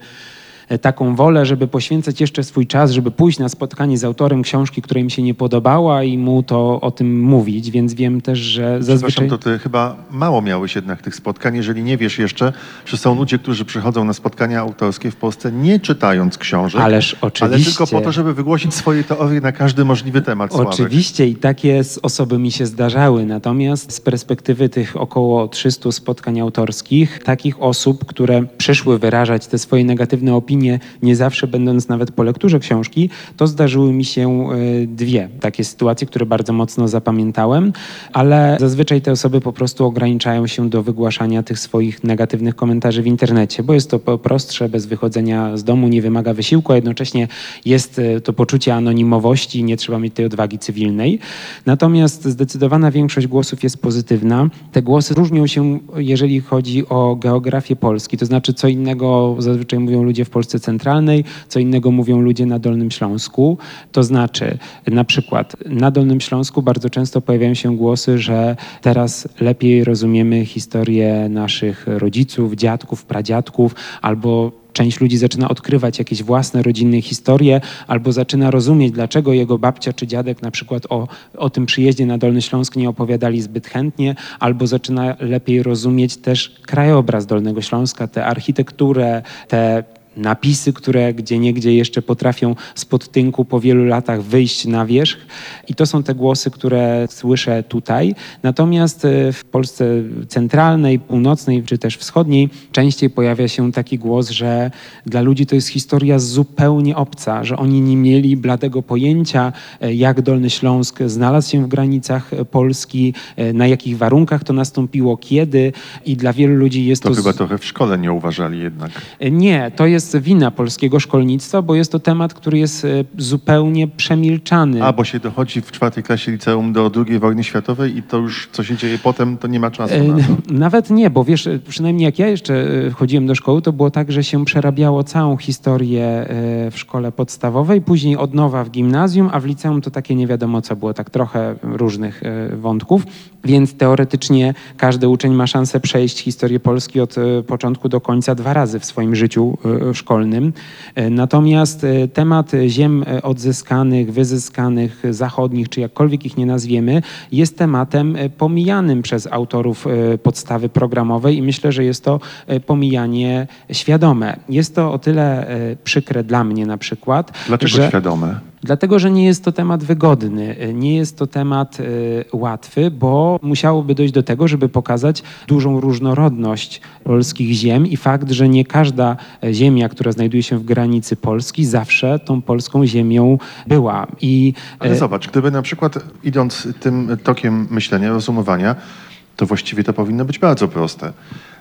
taką wolę, żeby poświęcać jeszcze swój czas, żeby pójść na spotkanie z autorem książki, która im się nie podobała i mu to o tym mówić, więc wiem też, że zazwyczaj... to ty chyba mało miałeś jednak tych spotkań, jeżeli nie wiesz jeszcze, że są ludzie, którzy przychodzą na spotkania autorskie w Polsce nie czytając książek, Ależ oczywiście. ale tylko po to, żeby wygłosić swoje teorie na każdy możliwy temat. Sławek. Oczywiście i takie osoby mi się zdarzały, natomiast z perspektywy tych około trzystu spotkań autorskich, takich osób, które przyszły wyrażać te swoje negatywne opinie, nie zawsze będąc nawet po lekturze książki, to zdarzyły mi się dwie takie sytuacje, które bardzo mocno zapamiętałem, ale zazwyczaj te osoby po prostu ograniczają się do wygłaszania tych swoich negatywnych komentarzy w internecie, bo jest to prostsze, bez wychodzenia z domu, nie wymaga wysiłku, a jednocześnie jest to poczucie anonimowości i nie trzeba mieć tej odwagi cywilnej. Natomiast zdecydowana większość głosów jest pozytywna. Te głosy różnią się, jeżeli chodzi o geografię Polski, to znaczy co innego zazwyczaj mówią ludzie w Polsce centralnej, co innego mówią ludzie na Dolnym Śląsku. To znaczy na przykład na Dolnym Śląsku bardzo często pojawiają się głosy, że teraz lepiej rozumiemy historię naszych rodziców, dziadków, pradziadków, albo część ludzi zaczyna odkrywać jakieś własne rodzinne historie albo zaczyna rozumieć, dlaczego jego babcia czy dziadek na przykład o, o tym przyjeździe na Dolny Śląsk nie opowiadali zbyt chętnie, albo zaczyna lepiej rozumieć też krajobraz Dolnego Śląska, tę architekturę, te napisy, które gdzieniegdzie jeszcze potrafią spod tynku po wielu latach wyjść na wierzch. I to są te głosy, które słyszę tutaj. Natomiast w Polsce centralnej, północnej czy też wschodniej częściej pojawia się taki głos, że dla ludzi to jest historia zupełnie obca, że oni nie mieli bladego pojęcia, jak Dolny Śląsk znalazł się w granicach Polski, na jakich warunkach to nastąpiło, kiedy i dla wielu ludzi jest to... To chyba z... trochę w szkole nie uważali jednak. Nie, to jest wina polskiego szkolnictwa, bo jest to temat, który jest zupełnie przemilczany. A, bo się dochodzi w czwartej klasie liceum do drugiej wojny światowej i to już, co się dzieje potem, to nie ma czasu na to. Nawet nie, bo wiesz, przynajmniej jak ja jeszcze chodziłem do szkoły, to było tak, że się przerabiało całą historię w szkole podstawowej, później od nowa w gimnazjum, a w liceum to takie nie wiadomo co było, tak trochę różnych wątków, więc teoretycznie każdy uczeń ma szansę przejść historię Polski od początku do końca dwa razy w swoim życiu szkolnym. Natomiast temat ziem odzyskanych, wyzyskanych, zachodnich, czy jakkolwiek ich nie nazwiemy, jest tematem pomijanym przez autorów podstawy programowej i myślę, że jest to pomijanie świadome. Jest to o tyle przykre dla mnie na przykład, Dlaczego że... świadome? Dlatego, że nie jest to temat wygodny, nie jest to temat y, łatwy, bo musiałoby dojść do tego, żeby pokazać dużą różnorodność polskich ziem i fakt, że nie każda ziemia, która znajduje się w granicy Polski, zawsze tą polską ziemią była. I, Ale zobacz, gdyby na przykład idąc tym tokiem myślenia, rozumowania, to właściwie to powinno być bardzo proste.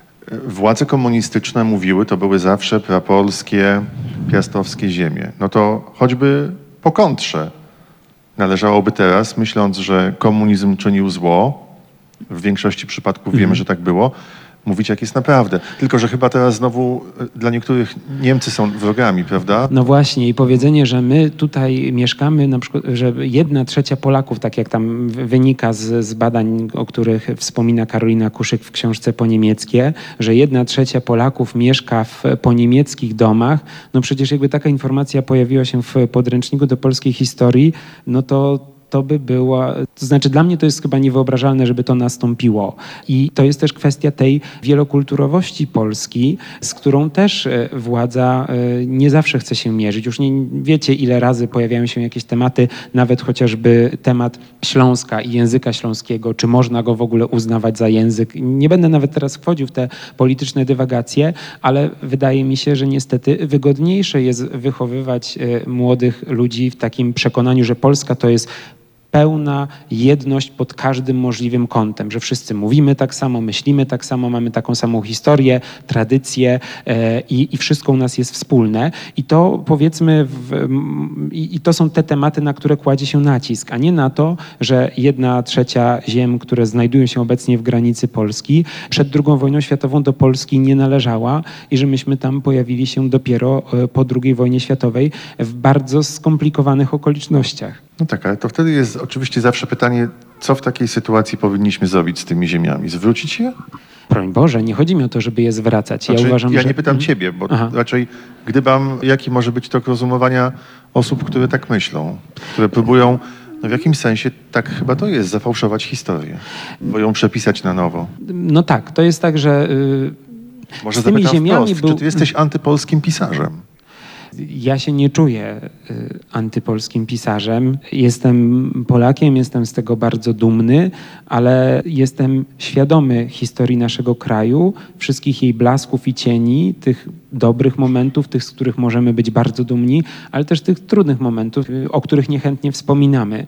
Władze komunistyczne mówiły, to były zawsze prapolskie, piastowskie ziemie. No to choćby po kontrze należałoby teraz, myśląc, że komunizm czynił zło, w większości przypadków wiemy, że tak było, mówić jak jest naprawdę. Tylko że chyba teraz znowu dla niektórych Niemcy są wrogami, prawda? No właśnie i powiedzenie, że my tutaj mieszkamy, na przykład, że jedna trzecia Polaków, tak jak tam wynika z, z badań, o których wspomina Karolina Kuszyk w książce Poniemieckie, że jedna trzecia Polaków mieszka w poniemieckich domach, no przecież jakby taka informacja pojawiła się w podręczniku do polskiej historii, no to to by była, to znaczy dla mnie to jest chyba niewyobrażalne, żeby to nastąpiło. I to jest też kwestia tej wielokulturowości Polski, z którą też władza nie zawsze chce się mierzyć. Już nie wiecie, ile razy pojawiają się jakieś tematy, nawet chociażby temat Śląska i języka śląskiego, czy można go w ogóle uznawać za język. Nie będę nawet teraz wchodził w te polityczne dywagacje, ale wydaje mi się, że niestety wygodniejsze jest wychowywać młodych ludzi w takim przekonaniu, że Polska to jest pełna jedność pod każdym możliwym kątem, że wszyscy mówimy tak samo, myślimy tak samo, mamy taką samą historię, tradycję e, i, i wszystko u nas jest wspólne. I to powiedzmy, w, i, i to są te tematy, na które kładzie się nacisk, a nie na to, że jedna trzecia ziem, które znajdują się obecnie w granicy Polski, przed drugą wojną światową do Polski nie należała i że myśmy tam pojawili się dopiero e, po drugiej wojnie światowej w bardzo skomplikowanych okolicznościach. No tak, ale to wtedy jest oczywiście zawsze pytanie, co w takiej sytuacji powinniśmy zrobić z tymi ziemiami? Zwrócić je? Broń Boże, nie chodzi mi o to, żeby je zwracać. Ja Znaczy, uważam, ja że... nie pytam Mhm. ciebie, bo Aha. raczej gdybam, jaki może być tok rozumowania osób, które tak myślą, które próbują, no w jakimś sensie tak chyba to jest, zafałszować historię, bo ją przepisać na nowo. No tak, to jest tak, że yy, Może z tymi zapytam ziemiami wprost, był... czy ty jesteś antypolskim pisarzem? Ja się nie czuję y, antypolskim pisarzem. Jestem Polakiem, jestem z tego bardzo dumny, ale jestem świadomy historii naszego kraju, wszystkich jej blasków i cieni, tych dobrych momentów, tych, z których możemy być bardzo dumni, ale też tych trudnych momentów, y, o których niechętnie wspominamy.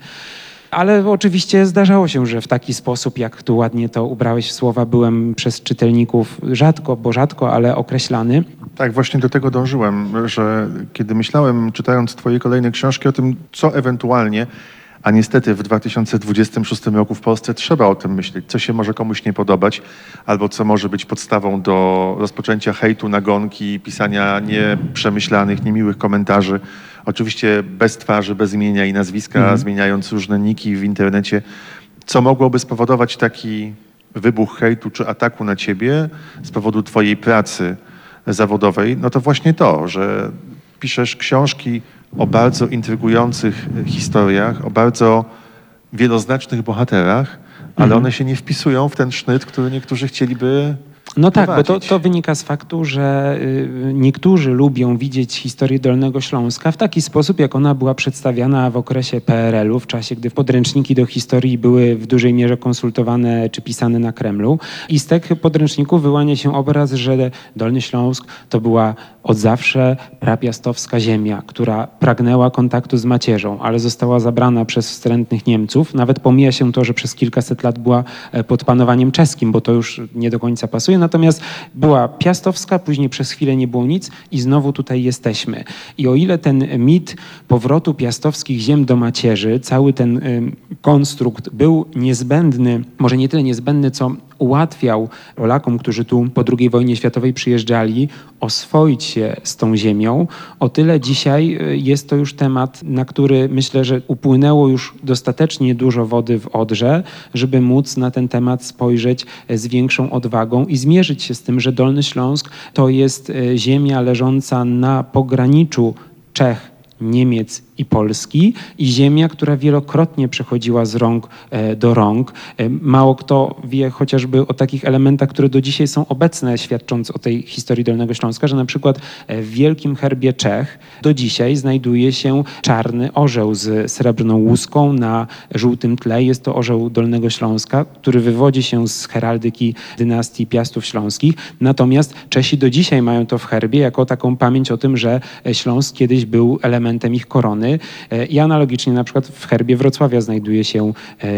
Ale oczywiście zdarzało się, że w taki sposób, jak tu ładnie to ubrałeś w słowa, byłem przez czytelników rzadko, bo rzadko, ale określany. Tak, właśnie do tego dążyłem, że kiedy myślałem, czytając twoje kolejne książki o tym, co ewentualnie, a niestety w dwa tysiące dwudziestym szóstym roku w Polsce trzeba o tym myśleć, co się może komuś nie podobać, albo co może być podstawą do rozpoczęcia hejtu, nagonki, pisania nieprzemyślanych, niemiłych komentarzy. Oczywiście bez twarzy, bez imienia i nazwiska, mhm. zmieniając różne niki w internecie. Co mogłoby spowodować taki wybuch hejtu czy ataku na ciebie z powodu twojej pracy zawodowej? No to właśnie to, że piszesz książki o bardzo intrygujących historiach, o bardzo wieloznacznych bohaterach, ale Mhm. one się nie wpisują w ten sznyt, który niektórzy chcieliby No tak, bo to, prowadzić. to wynika z faktu, że y, niektórzy lubią widzieć historię Dolnego Śląska w taki sposób, jak ona była przedstawiana w okresie P R L u, w czasie, gdy podręczniki do historii były w dużej mierze konsultowane czy pisane na Kremlu. I z tych podręczników wyłania się obraz, że Dolny Śląsk to była od zawsze prapiastowska ziemia, która pragnęła kontaktu z macierzą, ale została zabrana przez wstrętnych Niemców. Nawet pomija się to, że przez kilkaset lat była pod panowaniem czeskim, bo to już nie do końca pasuje. Natomiast była piastowska, później przez chwilę nie było nic i znowu tutaj jesteśmy. I o ile ten mit powrotu piastowskich ziem do macierzy, cały ten y, konstrukt był niezbędny, może nie tyle niezbędny, co ułatwiał Polakom, którzy tu po drugiej wojnie światowej przyjeżdżali, oswoić się z tą ziemią, o tyle dzisiaj jest to już temat, na który myślę, że upłynęło już dostatecznie dużo wody w Odrze, żeby móc na ten temat spojrzeć z większą odwagą i zmierzyć się z tym, że Dolny Śląsk to jest ziemia leżąca na pograniczu Czech, Niemiec i Polski i ziemia, która wielokrotnie przechodziła z rąk e, do rąk. E, mało kto wie chociażby o takich elementach, które do dzisiaj są obecne, świadcząc o tej historii Dolnego Śląska, że na przykład w wielkim herbie Czech do dzisiaj znajduje się czarny orzeł z srebrną łuską na żółtym tle. Jest to orzeł Dolnego Śląska, który wywodzi się z heraldyki dynastii Piastów Śląskich. Natomiast Czesi do dzisiaj mają to w herbie jako taką pamięć o tym, że Śląsk kiedyś był elementem ich korony. I analogicznie na przykład w herbie Wrocławia znajduje się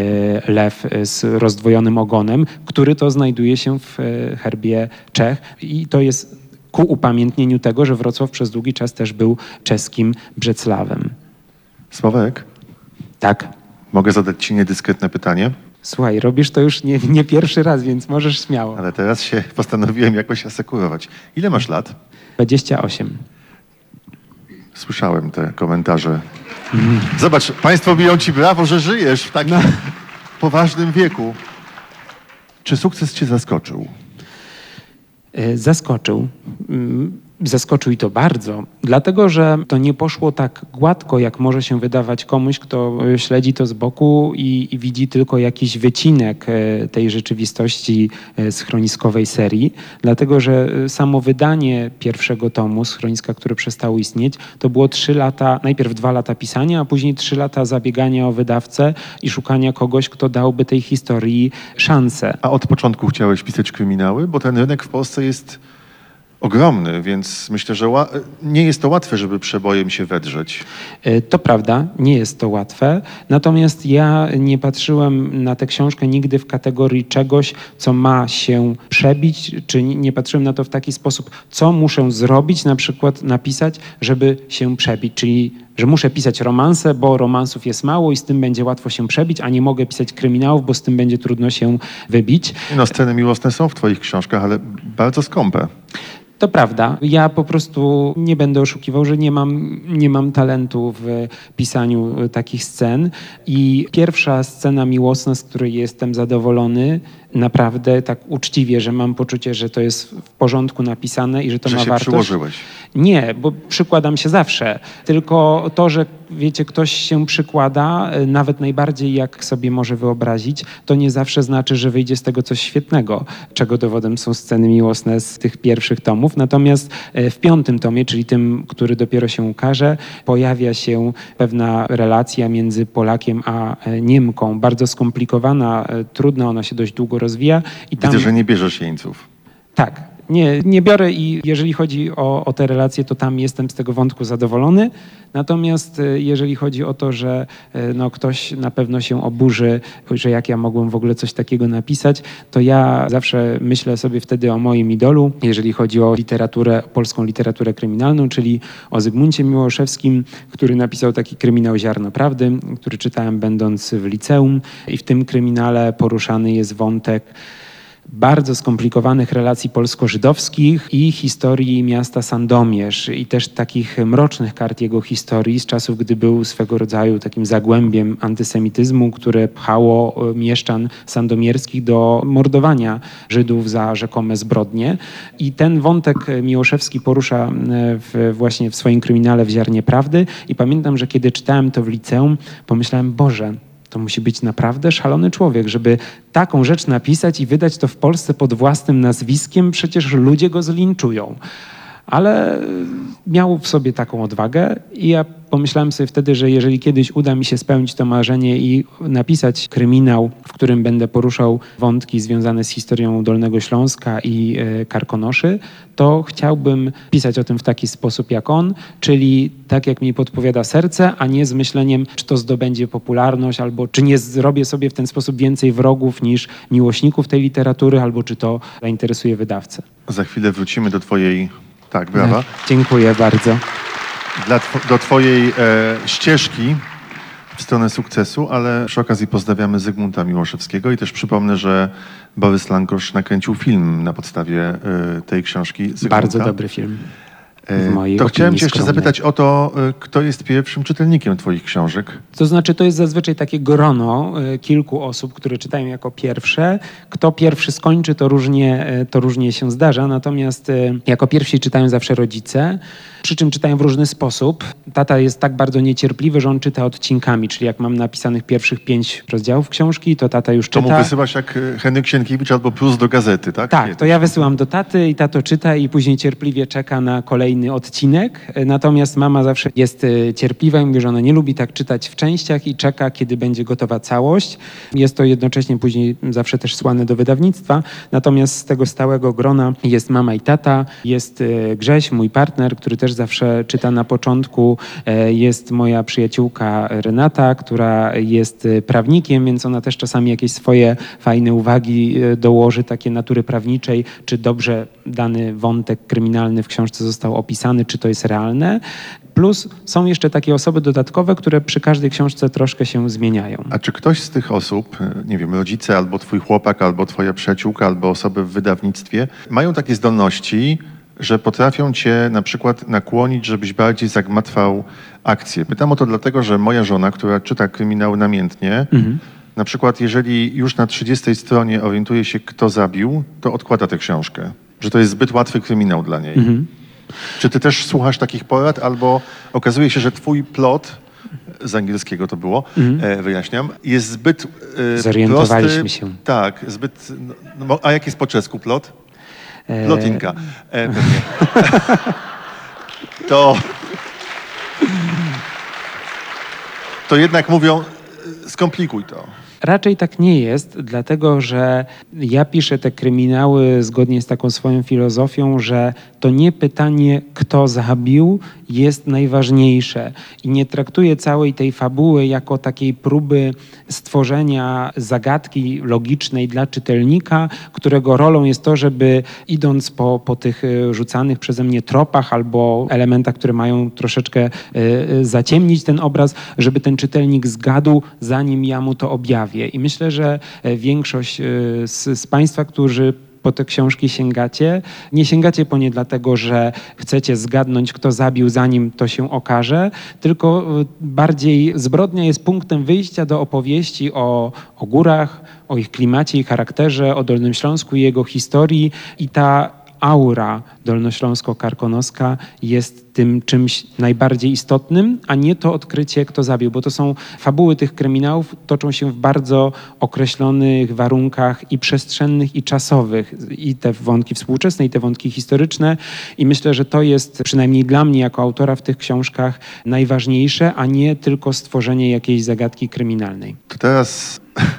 lew z rozdwojonym ogonem, który to znajduje się w herbie Czech i to jest ku upamiętnieniu tego, że Wrocław przez długi czas też był czeskim Brzeclawem. Sławek, Tak. mogę zadać ci niedyskretne pytanie, Słuchaj, robisz to już nie, nie pierwszy raz, więc możesz śmiało. ale teraz się postanowiłem jakoś asekurować. Ile masz lat? dwadzieścia osiem. Słyszałem te komentarze. Zobacz, państwo biją ci brawo, że żyjesz w takim poważnym wieku. Czy sukces cię zaskoczył? E, Zaskoczył. Mm, Zaskoczył i to bardzo, dlatego że to nie poszło tak gładko, jak może się wydawać komuś, kto śledzi to z boku i, i widzi tylko jakiś wycinek e, tej rzeczywistości e, schroniskowej serii, dlatego że samo wydanie pierwszego tomu Schroniska, które przestało istnieć, to było trzy lata, najpierw dwa lata pisania, a później trzy lata zabiegania o wydawcę i szukania kogoś, kto dałby tej historii szansę. A od początku chciałeś pisać kryminały? Bo ten rynek w Polsce jest ogromny, więc myślę, że ła- nie jest to łatwe, żeby przebojem się wedrzeć. E, To prawda, nie jest to łatwe, natomiast ja nie patrzyłem na tę książkę nigdy w kategorii czegoś, co ma się przebić, czy nie nie patrzyłem na to w taki sposób, co muszę zrobić, na przykład napisać, żeby się przebić, czyli że muszę pisać romanse, bo romansów jest mało i z tym będzie łatwo się przebić, a nie mogę pisać kryminałów, bo z tym będzie trudno się wybić. No, sceny miłosne są w twoich książkach, ale bardzo skąpe. To prawda. Ja po prostu nie będę oszukiwał, że nie mam, nie mam talentu w pisaniu takich scen. I pierwsza scena miłosna, z której jestem zadowolony, naprawdę tak uczciwie, że mam poczucie, że to jest w porządku napisane i że to Że ma się wartość. przyłożyłeś. Nie, bo przykładam się zawsze. Tylko to, że wiecie, ktoś się przykłada, y, nawet najbardziej jak sobie może wyobrazić, to nie zawsze znaczy, że wyjdzie z tego coś świetnego, czego dowodem są sceny miłosne z tych pierwszych tomów. Natomiast y, w piątym tomie, czyli tym, który dopiero się ukaże, pojawia się pewna relacja między Polakiem a y, Niemką, bardzo skomplikowana, y, trudna, ona się dość długo rozwija. I tam... Widzę, że nie bierzesz jeńców. Tak. Nie, nie biorę i jeżeli chodzi o, o te relacje, to tam jestem z tego wątku zadowolony. Natomiast e, jeżeli chodzi o to, że e, no, ktoś na pewno się oburzy, że jak ja mogłem w ogóle coś takiego napisać, to ja zawsze myślę sobie wtedy o moim idolu, jeżeli chodzi o literaturę, polską literaturę kryminalną, czyli o Zygmuncie Miłoszewskim, który napisał taki kryminał Ziarno Prawdy, który czytałem będąc w liceum i w tym kryminale poruszany jest wątek bardzo skomplikowanych relacji polsko-żydowskich i historii miasta Sandomierz i też takich mrocznych kart jego historii z czasów, gdy był swego rodzaju takim zagłębiem antysemityzmu, które pchało mieszczan sandomierskich do mordowania Żydów za rzekome zbrodnie. I ten wątek Miłoszewski porusza w, właśnie w swoim kryminale w Ziarnie Prawdy i pamiętam, że kiedy czytałem to w liceum, pomyślałem, Boże, to musi być naprawdę szalony człowiek, żeby taką rzecz napisać i wydać to w Polsce pod własnym nazwiskiem. Przecież ludzie go zlinczują. Ale miał w sobie taką odwagę i ja pomyślałem sobie wtedy, że jeżeli kiedyś uda mi się spełnić to marzenie i napisać kryminał, w którym będę poruszał wątki związane z historią Dolnego Śląska i e, Karkonoszy, to chciałbym pisać o tym w taki sposób jak on, czyli tak jak mi podpowiada serce, a nie z myśleniem, czy to zdobędzie popularność, albo czy nie zrobię sobie w ten sposób więcej wrogów niż miłośników tej literatury, albo czy to zainteresuje wydawcę. Za chwilę wrócimy do twojej... Tak, brawa. Dziękuję bardzo. Dla tw- do twojej e, ścieżki w stronę sukcesu, ale przy okazji pozdrawiamy Zygmunta Miłoszewskiego i też przypomnę, że Borys Lankosz nakręcił film na podstawie e, tej książki Zygmunta. Bardzo dobry film. W mojej To chciałem opinii cię jeszcze skromnej. zapytać o to, e, kto jest pierwszym czytelnikiem twoich książek. To znaczy, to jest zazwyczaj takie grono y, kilku osób, które czytają jako pierwsze. Kto pierwszy skończy, to różnie, y, to różnie się zdarza. Natomiast y, jako pierwsi czytają zawsze rodzice, przy czym czytają w różny sposób. Tata jest tak bardzo niecierpliwy, że on czyta odcinkami, czyli jak mam napisanych pierwszych pięć rozdziałów książki, to tata już To czyta. mu wysyłasz jak e, Henryk Sienkiewicz albo Plus do gazety, tak? Tak, Kiedyś. to ja wysyłam do taty i tato czyta i później cierpliwie czeka na kolejny odcinek. Natomiast mama zawsze jest y, cierpliwa i mówi, że ona nie lubi tak czytać w częściach i czeka, kiedy będzie gotowa całość. Jest to jednocześnie później zawsze też słane do wydawnictwa. Natomiast z tego stałego grona jest mama i tata, jest y, Grześ, mój partner, który też zawsze czyta na początku. Y, jest moja przyjaciółka Renata, która jest y, prawnikiem, więc ona też czasami jakieś swoje fajne uwagi y, dołoży, takie natury prawniczej, czy dobrze dany wątek kryminalny w książce został opisany, czy to jest realne. Plus są jeszcze takie osoby dodatkowe, które przy każdej książce troszkę się zmieniają. A czy ktoś z tych osób, e, nie wiem, rodzice, albo twój chłopak, albo twoja przyjaciółka, albo osoby w wydawnictwie, mają takie zdolności, że potrafią cię na przykład nakłonić, żebyś bardziej zagmatwał akcję? Pytam o to dlatego, że moja żona, która czyta kryminały namiętnie, Mhm. na przykład jeżeli już na trzydziestej stronie orientuje się, kto zabił, to odkłada tę książkę. Że to jest zbyt łatwy kryminał dla niej. Mhm. Czy ty też słuchasz takich porad, albo okazuje się, że twój plot, z angielskiego to było, Mhm. e, wyjaśniam, jest zbyt e, Zorientowaliśmy prosty. się. Tak, zbyt... No, no, a jak jest po czesku plot? E, Plotinka. E, pewnie. to... To jednak mówią, e, skomplikuj to. Raczej tak nie jest, dlatego że ja piszę te kryminały zgodnie z taką swoją filozofią, że to nie pytanie, kto zabił, jest najważniejsze i nie traktuję całej tej fabuły jako takiej próby stworzenia zagadki logicznej dla czytelnika, którego rolą jest to, żeby idąc po, po tych rzucanych przeze mnie tropach albo elementach, które mają troszeczkę y, zaciemnić ten obraz, żeby ten czytelnik zgadł, zanim ja mu to objawię. I myślę, że większość z, z Państwa, którzy po te książki sięgacie, nie sięgacie po nie dlatego, że chcecie zgadnąć, kto zabił, zanim to się okaże, tylko bardziej zbrodnia jest punktem wyjścia do opowieści o, o górach, o ich klimacie i charakterze, o Dolnym Śląsku i jego historii i ta aura dolnośląsko-karkonoska jest tym czymś najbardziej istotnym, a nie to odkrycie, kto zabił, bo to są fabuły tych kryminałów, toczą się w bardzo określonych warunkach i przestrzennych, i czasowych. I te wątki współczesne, i te wątki historyczne. I myślę, że to jest przynajmniej dla mnie jako autora w tych książkach najważniejsze, a nie tylko stworzenie jakiejś zagadki kryminalnej. To teraz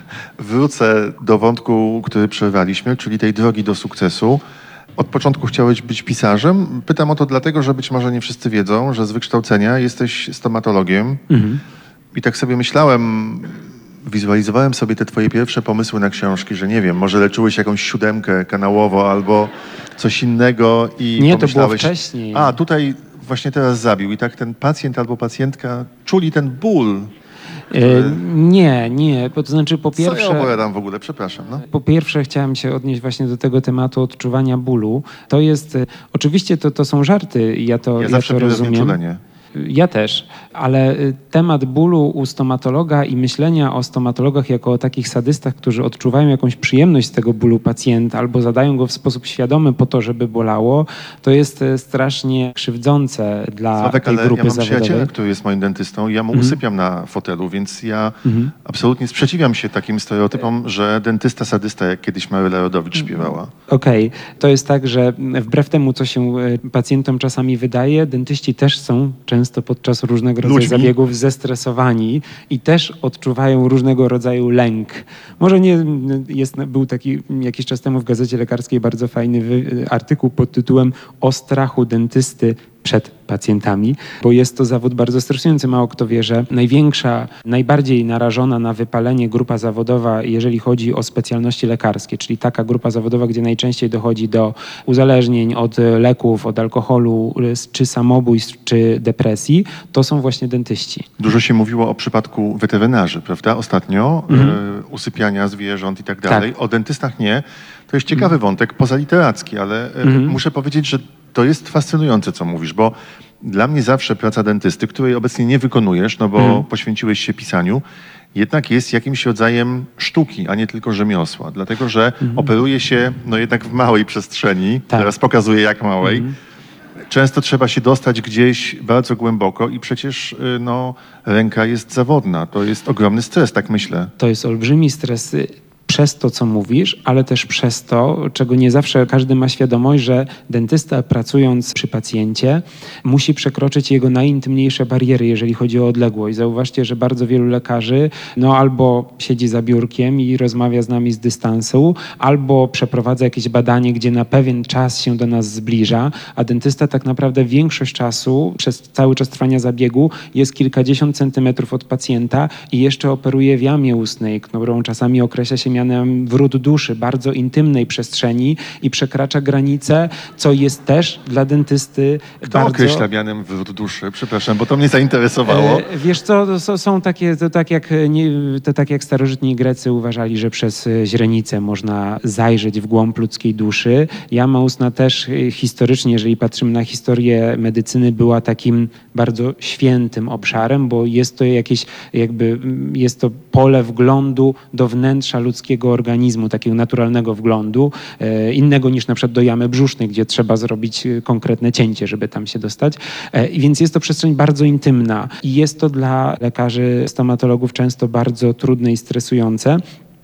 wrócę do wątku, który przerwaliśmy, czyli tej drogi do sukcesu. Od początku chciałeś być pisarzem. Pytam o to dlatego, że być może nie wszyscy wiedzą, że z wykształcenia jesteś stomatologiem. Mhm. I tak sobie myślałem, wizualizowałem sobie te twoje pierwsze pomysły na książki, że nie wiem, może leczyłeś jakąś siódemkę kanałowo albo coś innego i nie, pomyślałeś... to było wcześniej. A, tutaj właśnie teraz zabił. I tak ten pacjent albo pacjentka czuli ten ból. Który... Nie, nie. To znaczy po pierwsze... Co ja opowiadam w ogóle? Przepraszam. No. Po pierwsze chciałem się odnieść właśnie do tego tematu odczuwania bólu. To jest... Oczywiście to, to są żarty. Ja to, ja ja zawsze to biorę rozumiem. znieczulenie. Ja też, ale temat bólu u stomatologa i myślenia o stomatologach jako o takich sadystach, którzy odczuwają jakąś przyjemność z tego bólu pacjenta albo zadają go w sposób świadomy po to, żeby bolało, to jest strasznie krzywdzące dla Sławek, tej ale grupy ja mam zawodowej. przyjaciela, który jest moim dentystą i ja mu Mhm. usypiam na fotelu, więc ja Mhm. absolutnie sprzeciwiam się takim stereotypom, że dentysta sadysta, jak kiedyś Maryla Rodowicz śpiewała. Okej, okay. To jest tak, że wbrew temu, co się pacjentom czasami wydaje, dentyści też są często podczas różnego rodzaju Ludźmi. zabiegów zestresowani i też odczuwają różnego rodzaju lęk. Może nie jest, był taki jakiś czas temu w Gazecie Lekarskiej bardzo fajny wy, artykuł pod tytułem O strachu dentysty przed pacjentami, bo jest to zawód bardzo stresujący. Mało kto wie, że największa, najbardziej narażona na wypalenie grupa zawodowa, jeżeli chodzi o specjalności lekarskie, czyli taka grupa zawodowa, gdzie najczęściej dochodzi do uzależnień od leków, od alkoholu, czy samobójstw, czy depresji, to są właśnie dentyści. Dużo się mówiło o przypadku weterynarzy, prawda? Ostatnio mhm. y, usypiania zwierząt i tak dalej. Tak. O dentystach nie. To jest ciekawy wątek, pozaliteracki, ale y, Mhm. muszę powiedzieć, że to jest fascynujące, co mówisz, bo dla mnie zawsze praca dentysty, której obecnie nie wykonujesz, no bo Mhm. poświęciłeś się pisaniu, jednak jest jakimś rodzajem sztuki, a nie tylko rzemiosła. Dlatego, że Mhm. operuje się no jednak w małej przestrzeni, Tak. teraz pokazuję jak małej. Mhm. Często trzeba się dostać gdzieś bardzo głęboko i przecież y, no, ręka jest zawodna. To jest ogromny stres, tak myślę. To jest olbrzymi stres przez to, co mówisz, ale też przez to, czego nie zawsze każdy ma świadomość, że dentysta pracując przy pacjencie musi przekroczyć jego najintymniejsze bariery, jeżeli chodzi o odległość. Zauważcie, że bardzo wielu lekarzy no albo siedzi za biurkiem i rozmawia z nami z dystansu, albo przeprowadza jakieś badanie, gdzie na pewien czas się do nas zbliża, a dentysta tak naprawdę większość czasu, przez cały czas trwania zabiegu, jest kilkadziesiąt centymetrów od pacjenta i jeszcze operuje w jamie ustnej, którą czasami określa się mianem wrót duszy, bardzo intymnej przestrzeni i przekracza granice, co jest też dla dentysty Kto bardzo... określa mianem wywrót duszy? Przepraszam, bo to mnie zainteresowało. E, wiesz co, to są- są takie, to tak jak, nie, to tak jak starożytni Grecy uważali, że przez źrenicę można zajrzeć w głąb ludzkiej duszy. Jama ustna też e, historycznie, jeżeli patrzymy na historię medycyny, była takim bardzo świętym obszarem, bo jest to jakieś jakby, jest to pole wglądu do wnętrza ludzkiego organizmu, takiego naturalnego wglądu, e, innego niż na przykład do jamy brzusznej, gdzie trzeba zrobić e, konkretne cięcie, żeby tam się dostać. E, i więc jest to przestrzeń bardzo intymna i jest to dla lekarzy, stomatologów często bardzo trudne i stresujące.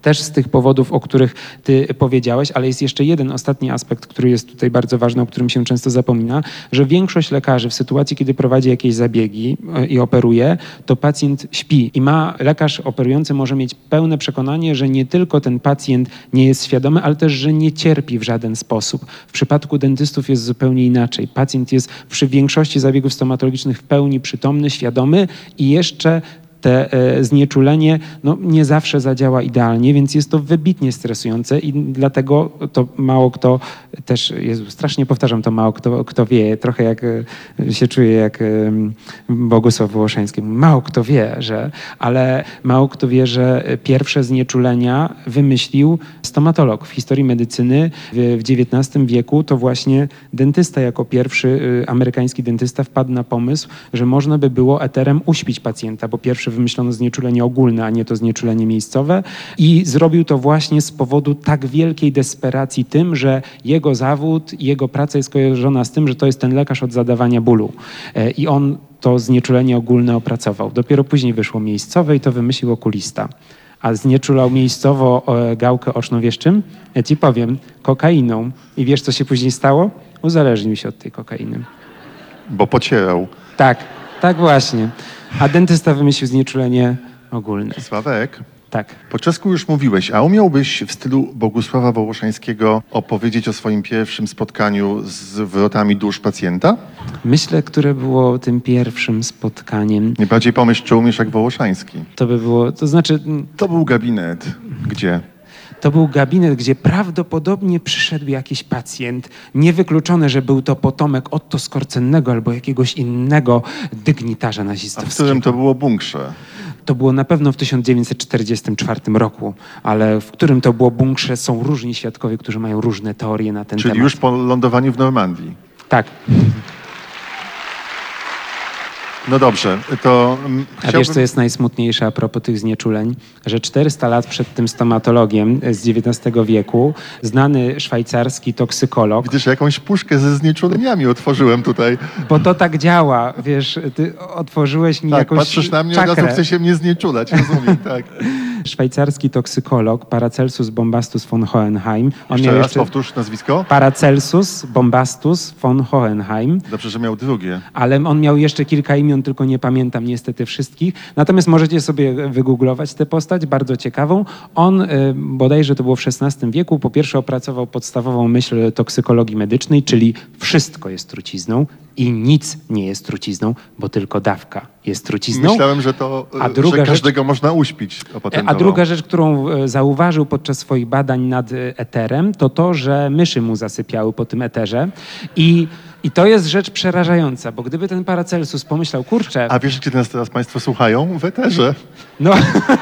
też z tych powodów, o których ty powiedziałeś, ale jest jeszcze jeden ostatni aspekt, który jest tutaj bardzo ważny, o którym się często zapomina, że większość lekarzy w sytuacji, kiedy prowadzi jakieś zabiegi i operuje, to pacjent śpi i ma lekarz operujący może mieć pełne przekonanie, że nie tylko ten pacjent nie jest świadomy, ale też, że nie cierpi w żaden sposób. W przypadku dentystów jest zupełnie inaczej. Pacjent jest przy większości zabiegów stomatologicznych w pełni przytomny, świadomy i jeszcze te e, znieczulenie no, nie zawsze zadziała idealnie, więc jest to wybitnie stresujące i dlatego to mało kto też, Jezu, strasznie powtarzam, to mało kto, kto wie, trochę jak e, się czuję jak e, Bogusław Wołoszański. Mało kto wie, że, ale mało kto wie, że pierwsze znieczulenia wymyślił stomatolog. W historii medycyny w, w dziewiętnastym wieku to właśnie dentysta jako pierwszy, e, amerykański dentysta wpadł na pomysł, że można by było eterem uśpić pacjenta, bo pierwszy wymyślono znieczulenie ogólne, a nie to znieczulenie miejscowe i zrobił to właśnie z powodu tak wielkiej desperacji tym, że jego zawód i jego praca jest kojarzona z tym, że to jest ten lekarz od zadawania bólu. I on to znieczulenie ogólne opracował. Dopiero później wyszło miejscowe i to wymyślił okulista. A znieczulał miejscowo gałkę oczną, wiesz czym? Ja ci powiem, kokainą. I wiesz, co się później stało? Uzależnił się od tej kokainy. Bo pocierał. Tak, tak właśnie. A dentysta wymyślił znieczulenie ogólne. Sławek, Tak. po czesku już mówiłeś, a umiałbyś w stylu Bogusława Wołoszańskiego opowiedzieć o swoim pierwszym spotkaniu z wrotami dusz pacjenta? Myślę, które było tym pierwszym spotkaniem. Nie bardziej pomyśl, czy umiesz jak Wołoszański. To by było, to znaczy, To był gabinet. Gdzie? to był gabinet, gdzie prawdopodobnie przyszedł jakiś pacjent. Niewykluczone, że był to potomek Otto Skorcennego albo jakiegoś innego dygnitarza A w nazistowskiego. którym to było bunkrze? To było na pewno w tysiąc dziewięćset czterdziestym czwartym roku, ale w którym to było bunkrze, są różni świadkowie, którzy mają różne teorie na ten Czyli temat. już po lądowaniu w Normandii. Tak. No dobrze, to mm, A chciałbym... wiesz, co jest najsmutniejsze a propos tych znieczuleń? Że czterysta lat przed tym stomatologiem z dziewiętnastego wieku znany szwajcarski toksykolog, Widzisz, jakąś puszkę ze znieczuleniami otworzyłem tutaj. bo to tak działa, wiesz, ty otworzyłeś mi Tak, jakąś patrzysz na mnie, od czakrę. razu chce się mnie znieczulać, rozumiem, tak. Szwajcarski toksykolog Paracelsus Bombastus von Hohenheim. On Jeszcze miał raz powtórz nazwisko. Paracelsus Bombastus von Hohenheim. Dobrze, że miał drugie. Ale on miał jeszcze kilka imion, tylko nie pamiętam niestety wszystkich. Natomiast możecie sobie wygooglować tę postać, bardzo ciekawą. On, y, bodajże to było w szesnastym wieku, po pierwsze opracował podstawową myśl toksykologii medycznej, czyli wszystko jest trucizną i nic nie jest trucizną, bo tylko dawka jest trucizną. Myślałem, że to, A że druga każdego rzecz... można uśpić. A druga rzecz, którą e, zauważył podczas swoich badań nad e, eterem, to to, że myszy mu zasypiały po tym eterze. I, i to jest rzecz przerażająca, bo gdyby ten Paracelsus pomyślał, kurczę... A wiesz, gdzie nas teraz państwo słuchają? W eterze. No...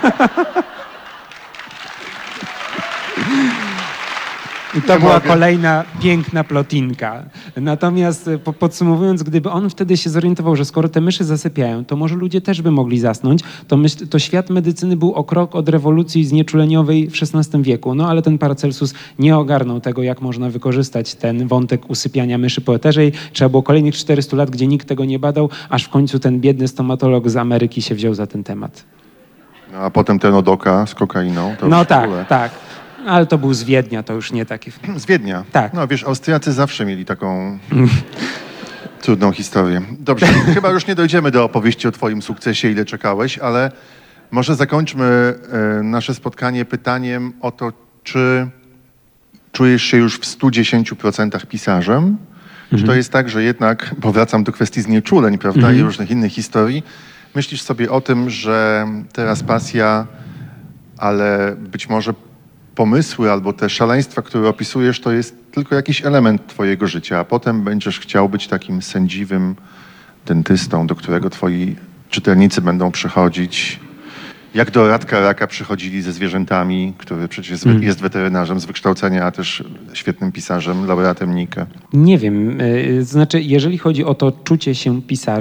I to Nie była mogę. kolejna piękna plotinka. Natomiast e, po, podsumowując, gdyby on wtedy się zorientował, że skoro te myszy zasypiają, to może ludzie też by mogli zasnąć, to, myśl, to świat medycyny był o krok od rewolucji znieczuleniowej w szesnastym wieku. No ale ten Paracelsus nie ogarnął tego, jak można wykorzystać ten wątek usypiania myszy po eterze. I trzeba było kolejnych czterystu lat, gdzie nikt tego nie badał, aż w końcu ten biedny stomatolog z Ameryki się wziął za ten temat. No, a potem ten Odoka z kokainą. To No już w tak, ogóle. tak. Ale to był z Wiednia, to już nie taki... Z Wiednia. Tak. No wiesz, Austriacy zawsze mieli taką trudną historię. Dobrze, chyba już nie dojdziemy do opowieści o twoim sukcesie, ile czekałeś, ale może zakończmy e, nasze spotkanie pytaniem o to, czy czujesz się już w stu dziesięciu procentach pisarzem? Mhm. Czy to jest tak, że jednak, bo wracam do kwestii znieczuleń, prawda, Mhm. i różnych innych historii, myślisz sobie o tym, że teraz pasja, ale być może pomysły albo te szaleństwa, które opisujesz, to jest tylko jakiś element twojego życia, a potem będziesz chciał być takim sędziwym dentystą, do którego twoi czytelnicy będą przychodzić, jak do Radka Raka przychodzili ze zwierzętami, który przecież jest, Mm. jest weterynarzem z wykształcenia, a też świetnym pisarzem, laureatem Nike. Nie wiem, y, znaczy jeżeli chodzi o to czucie się pisarzem,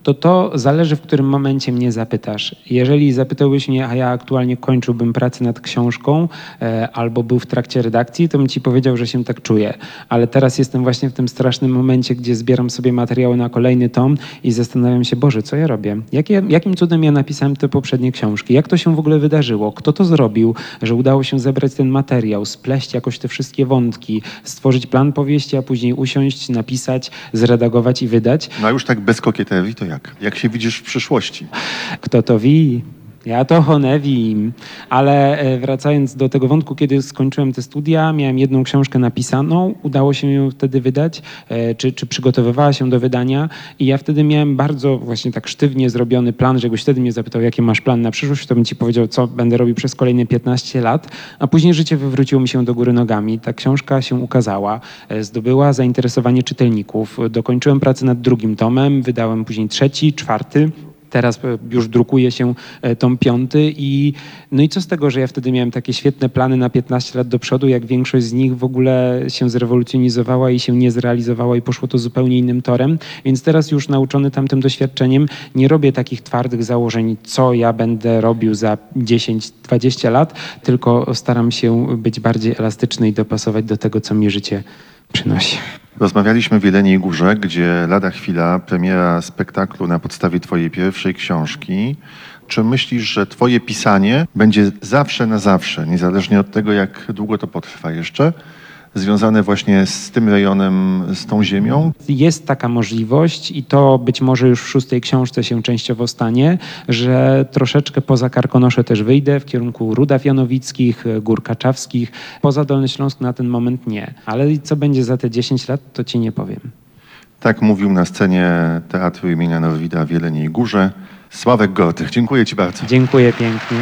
to to zależy, w którym momencie mnie zapytasz. Jeżeli zapytałbyś mnie, a ja aktualnie kończyłbym pracę nad książką e, albo był w trakcie redakcji, to bym ci powiedział, że się tak czuję. Ale teraz jestem właśnie w tym strasznym momencie, gdzie zbieram sobie materiały na kolejny tom i zastanawiam się, Boże, co ja robię? Jakie, jakim cudem ja napisałem te poprzednie książki? Jak to się w ogóle wydarzyło? Kto to zrobił, że udało się zebrać ten materiał, spleść jakoś te wszystkie wątki, stworzyć plan powieści, a później usiąść, napisać, zredagować i wydać? No a już tak bez kokieterii, to jak? Jak się widzisz w przyszłości? Kto to wie? Ja to honewim. Ale e, wracając do tego wątku, kiedy skończyłem te studia, miałem jedną książkę napisaną, udało się ją wtedy wydać, e, czy, czy przygotowywała się do wydania i ja wtedy miałem bardzo właśnie tak sztywnie zrobiony plan, że jakbyś wtedy mnie zapytał, jaki masz plan na przyszłość, to bym ci powiedział, co będę robił przez kolejne piętnaście lat, a później życie wywróciło mi się do góry nogami. Ta książka się ukazała, e, zdobyła zainteresowanie czytelników. Dokończyłem pracę nad drugim tomem, wydałem później trzeci, czwarty. Teraz już drukuje się tom piąty i no i co z tego, że ja wtedy miałem takie świetne plany na piętnaście lat do przodu, jak większość z nich w ogóle się zrewolucjonizowała i się nie zrealizowała i poszło to zupełnie innym torem. Więc teraz już nauczony tamtym doświadczeniem nie robię takich twardych założeń, co ja będę robił za dziesięć dwadzieścia lat, tylko staram się być bardziej elastyczny i dopasować do tego, co mi życie przynosi. Rozmawialiśmy w Jeleniej Górze, gdzie lada chwila premiera spektaklu na podstawie twojej pierwszej książki. Czy myślisz, że twoje pisanie będzie zawsze na zawsze, niezależnie od tego, jak długo to potrwa jeszcze, związane właśnie z tym rejonem, z tą ziemią? Jest taka możliwość i to być może już w szóstej książce się częściowo stanie, że troszeczkę poza Karkonosze też wyjdę w kierunku Rudaw Janowickich, Gór Kaczawskich. Poza Dolny Śląsk na ten moment nie. Ale co będzie za te dziesięć lat, to ci nie powiem. Tak mówił na scenie Teatru imienia Norwida w Jeleniej Górze Sławek Gortych. Dziękuję ci bardzo. Dziękuję pięknie.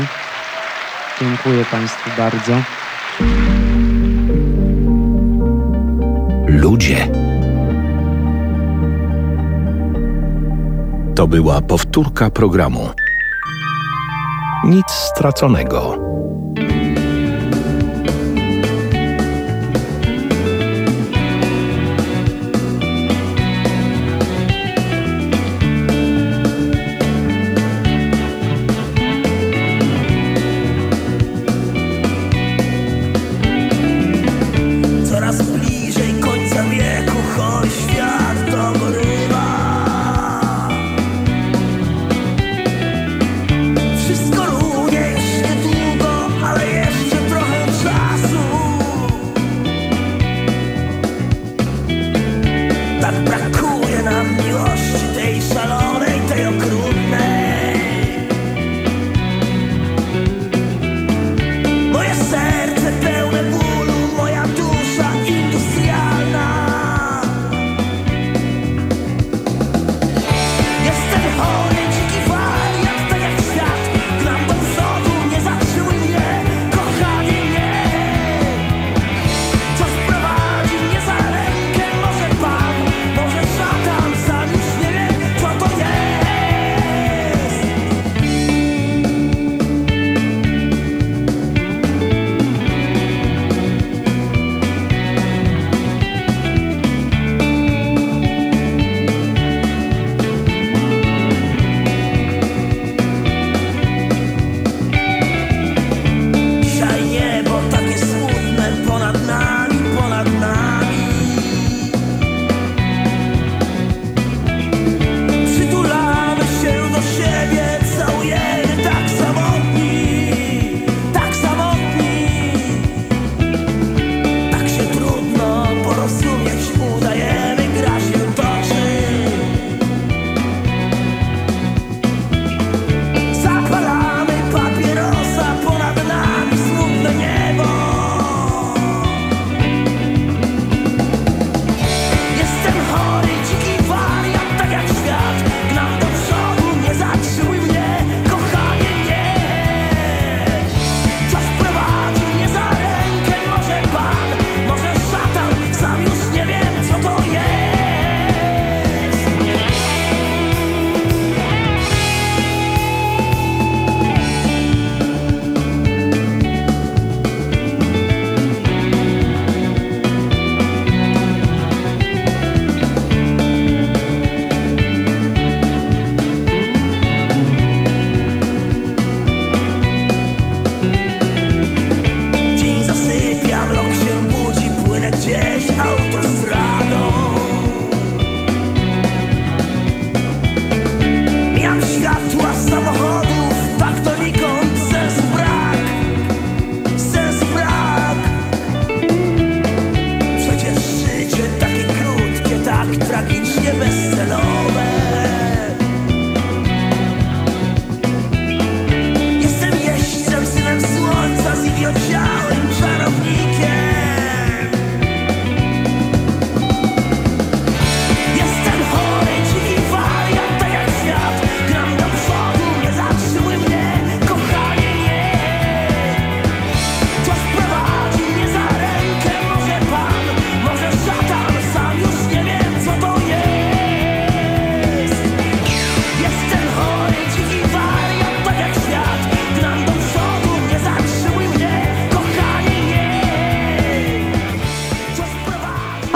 Dziękuję państwu bardzo. Ludzie. To była powtórka programu. Nic straconego. Może szatan sam już nie wie, co to jest.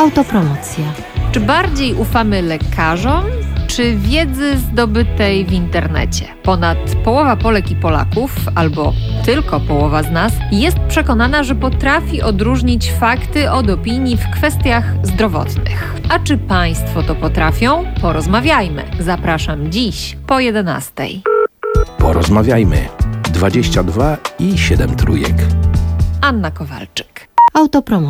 Autopromocja. Czy bardziej ufamy lekarzom, czy wiedzy zdobytej w internecie? Ponad połowa Polek i Polaków, albo tylko połowa z nas, jest przekonana, że potrafi odróżnić fakty od opinii w kwestiach zdrowotnych. A czy Państwo to potrafią? Porozmawiajmy. Zapraszam dziś po jedenastej. Porozmawiajmy. dwadzieścia dwa i siedem trójek. Anna Kowalczyk. Autopromocja.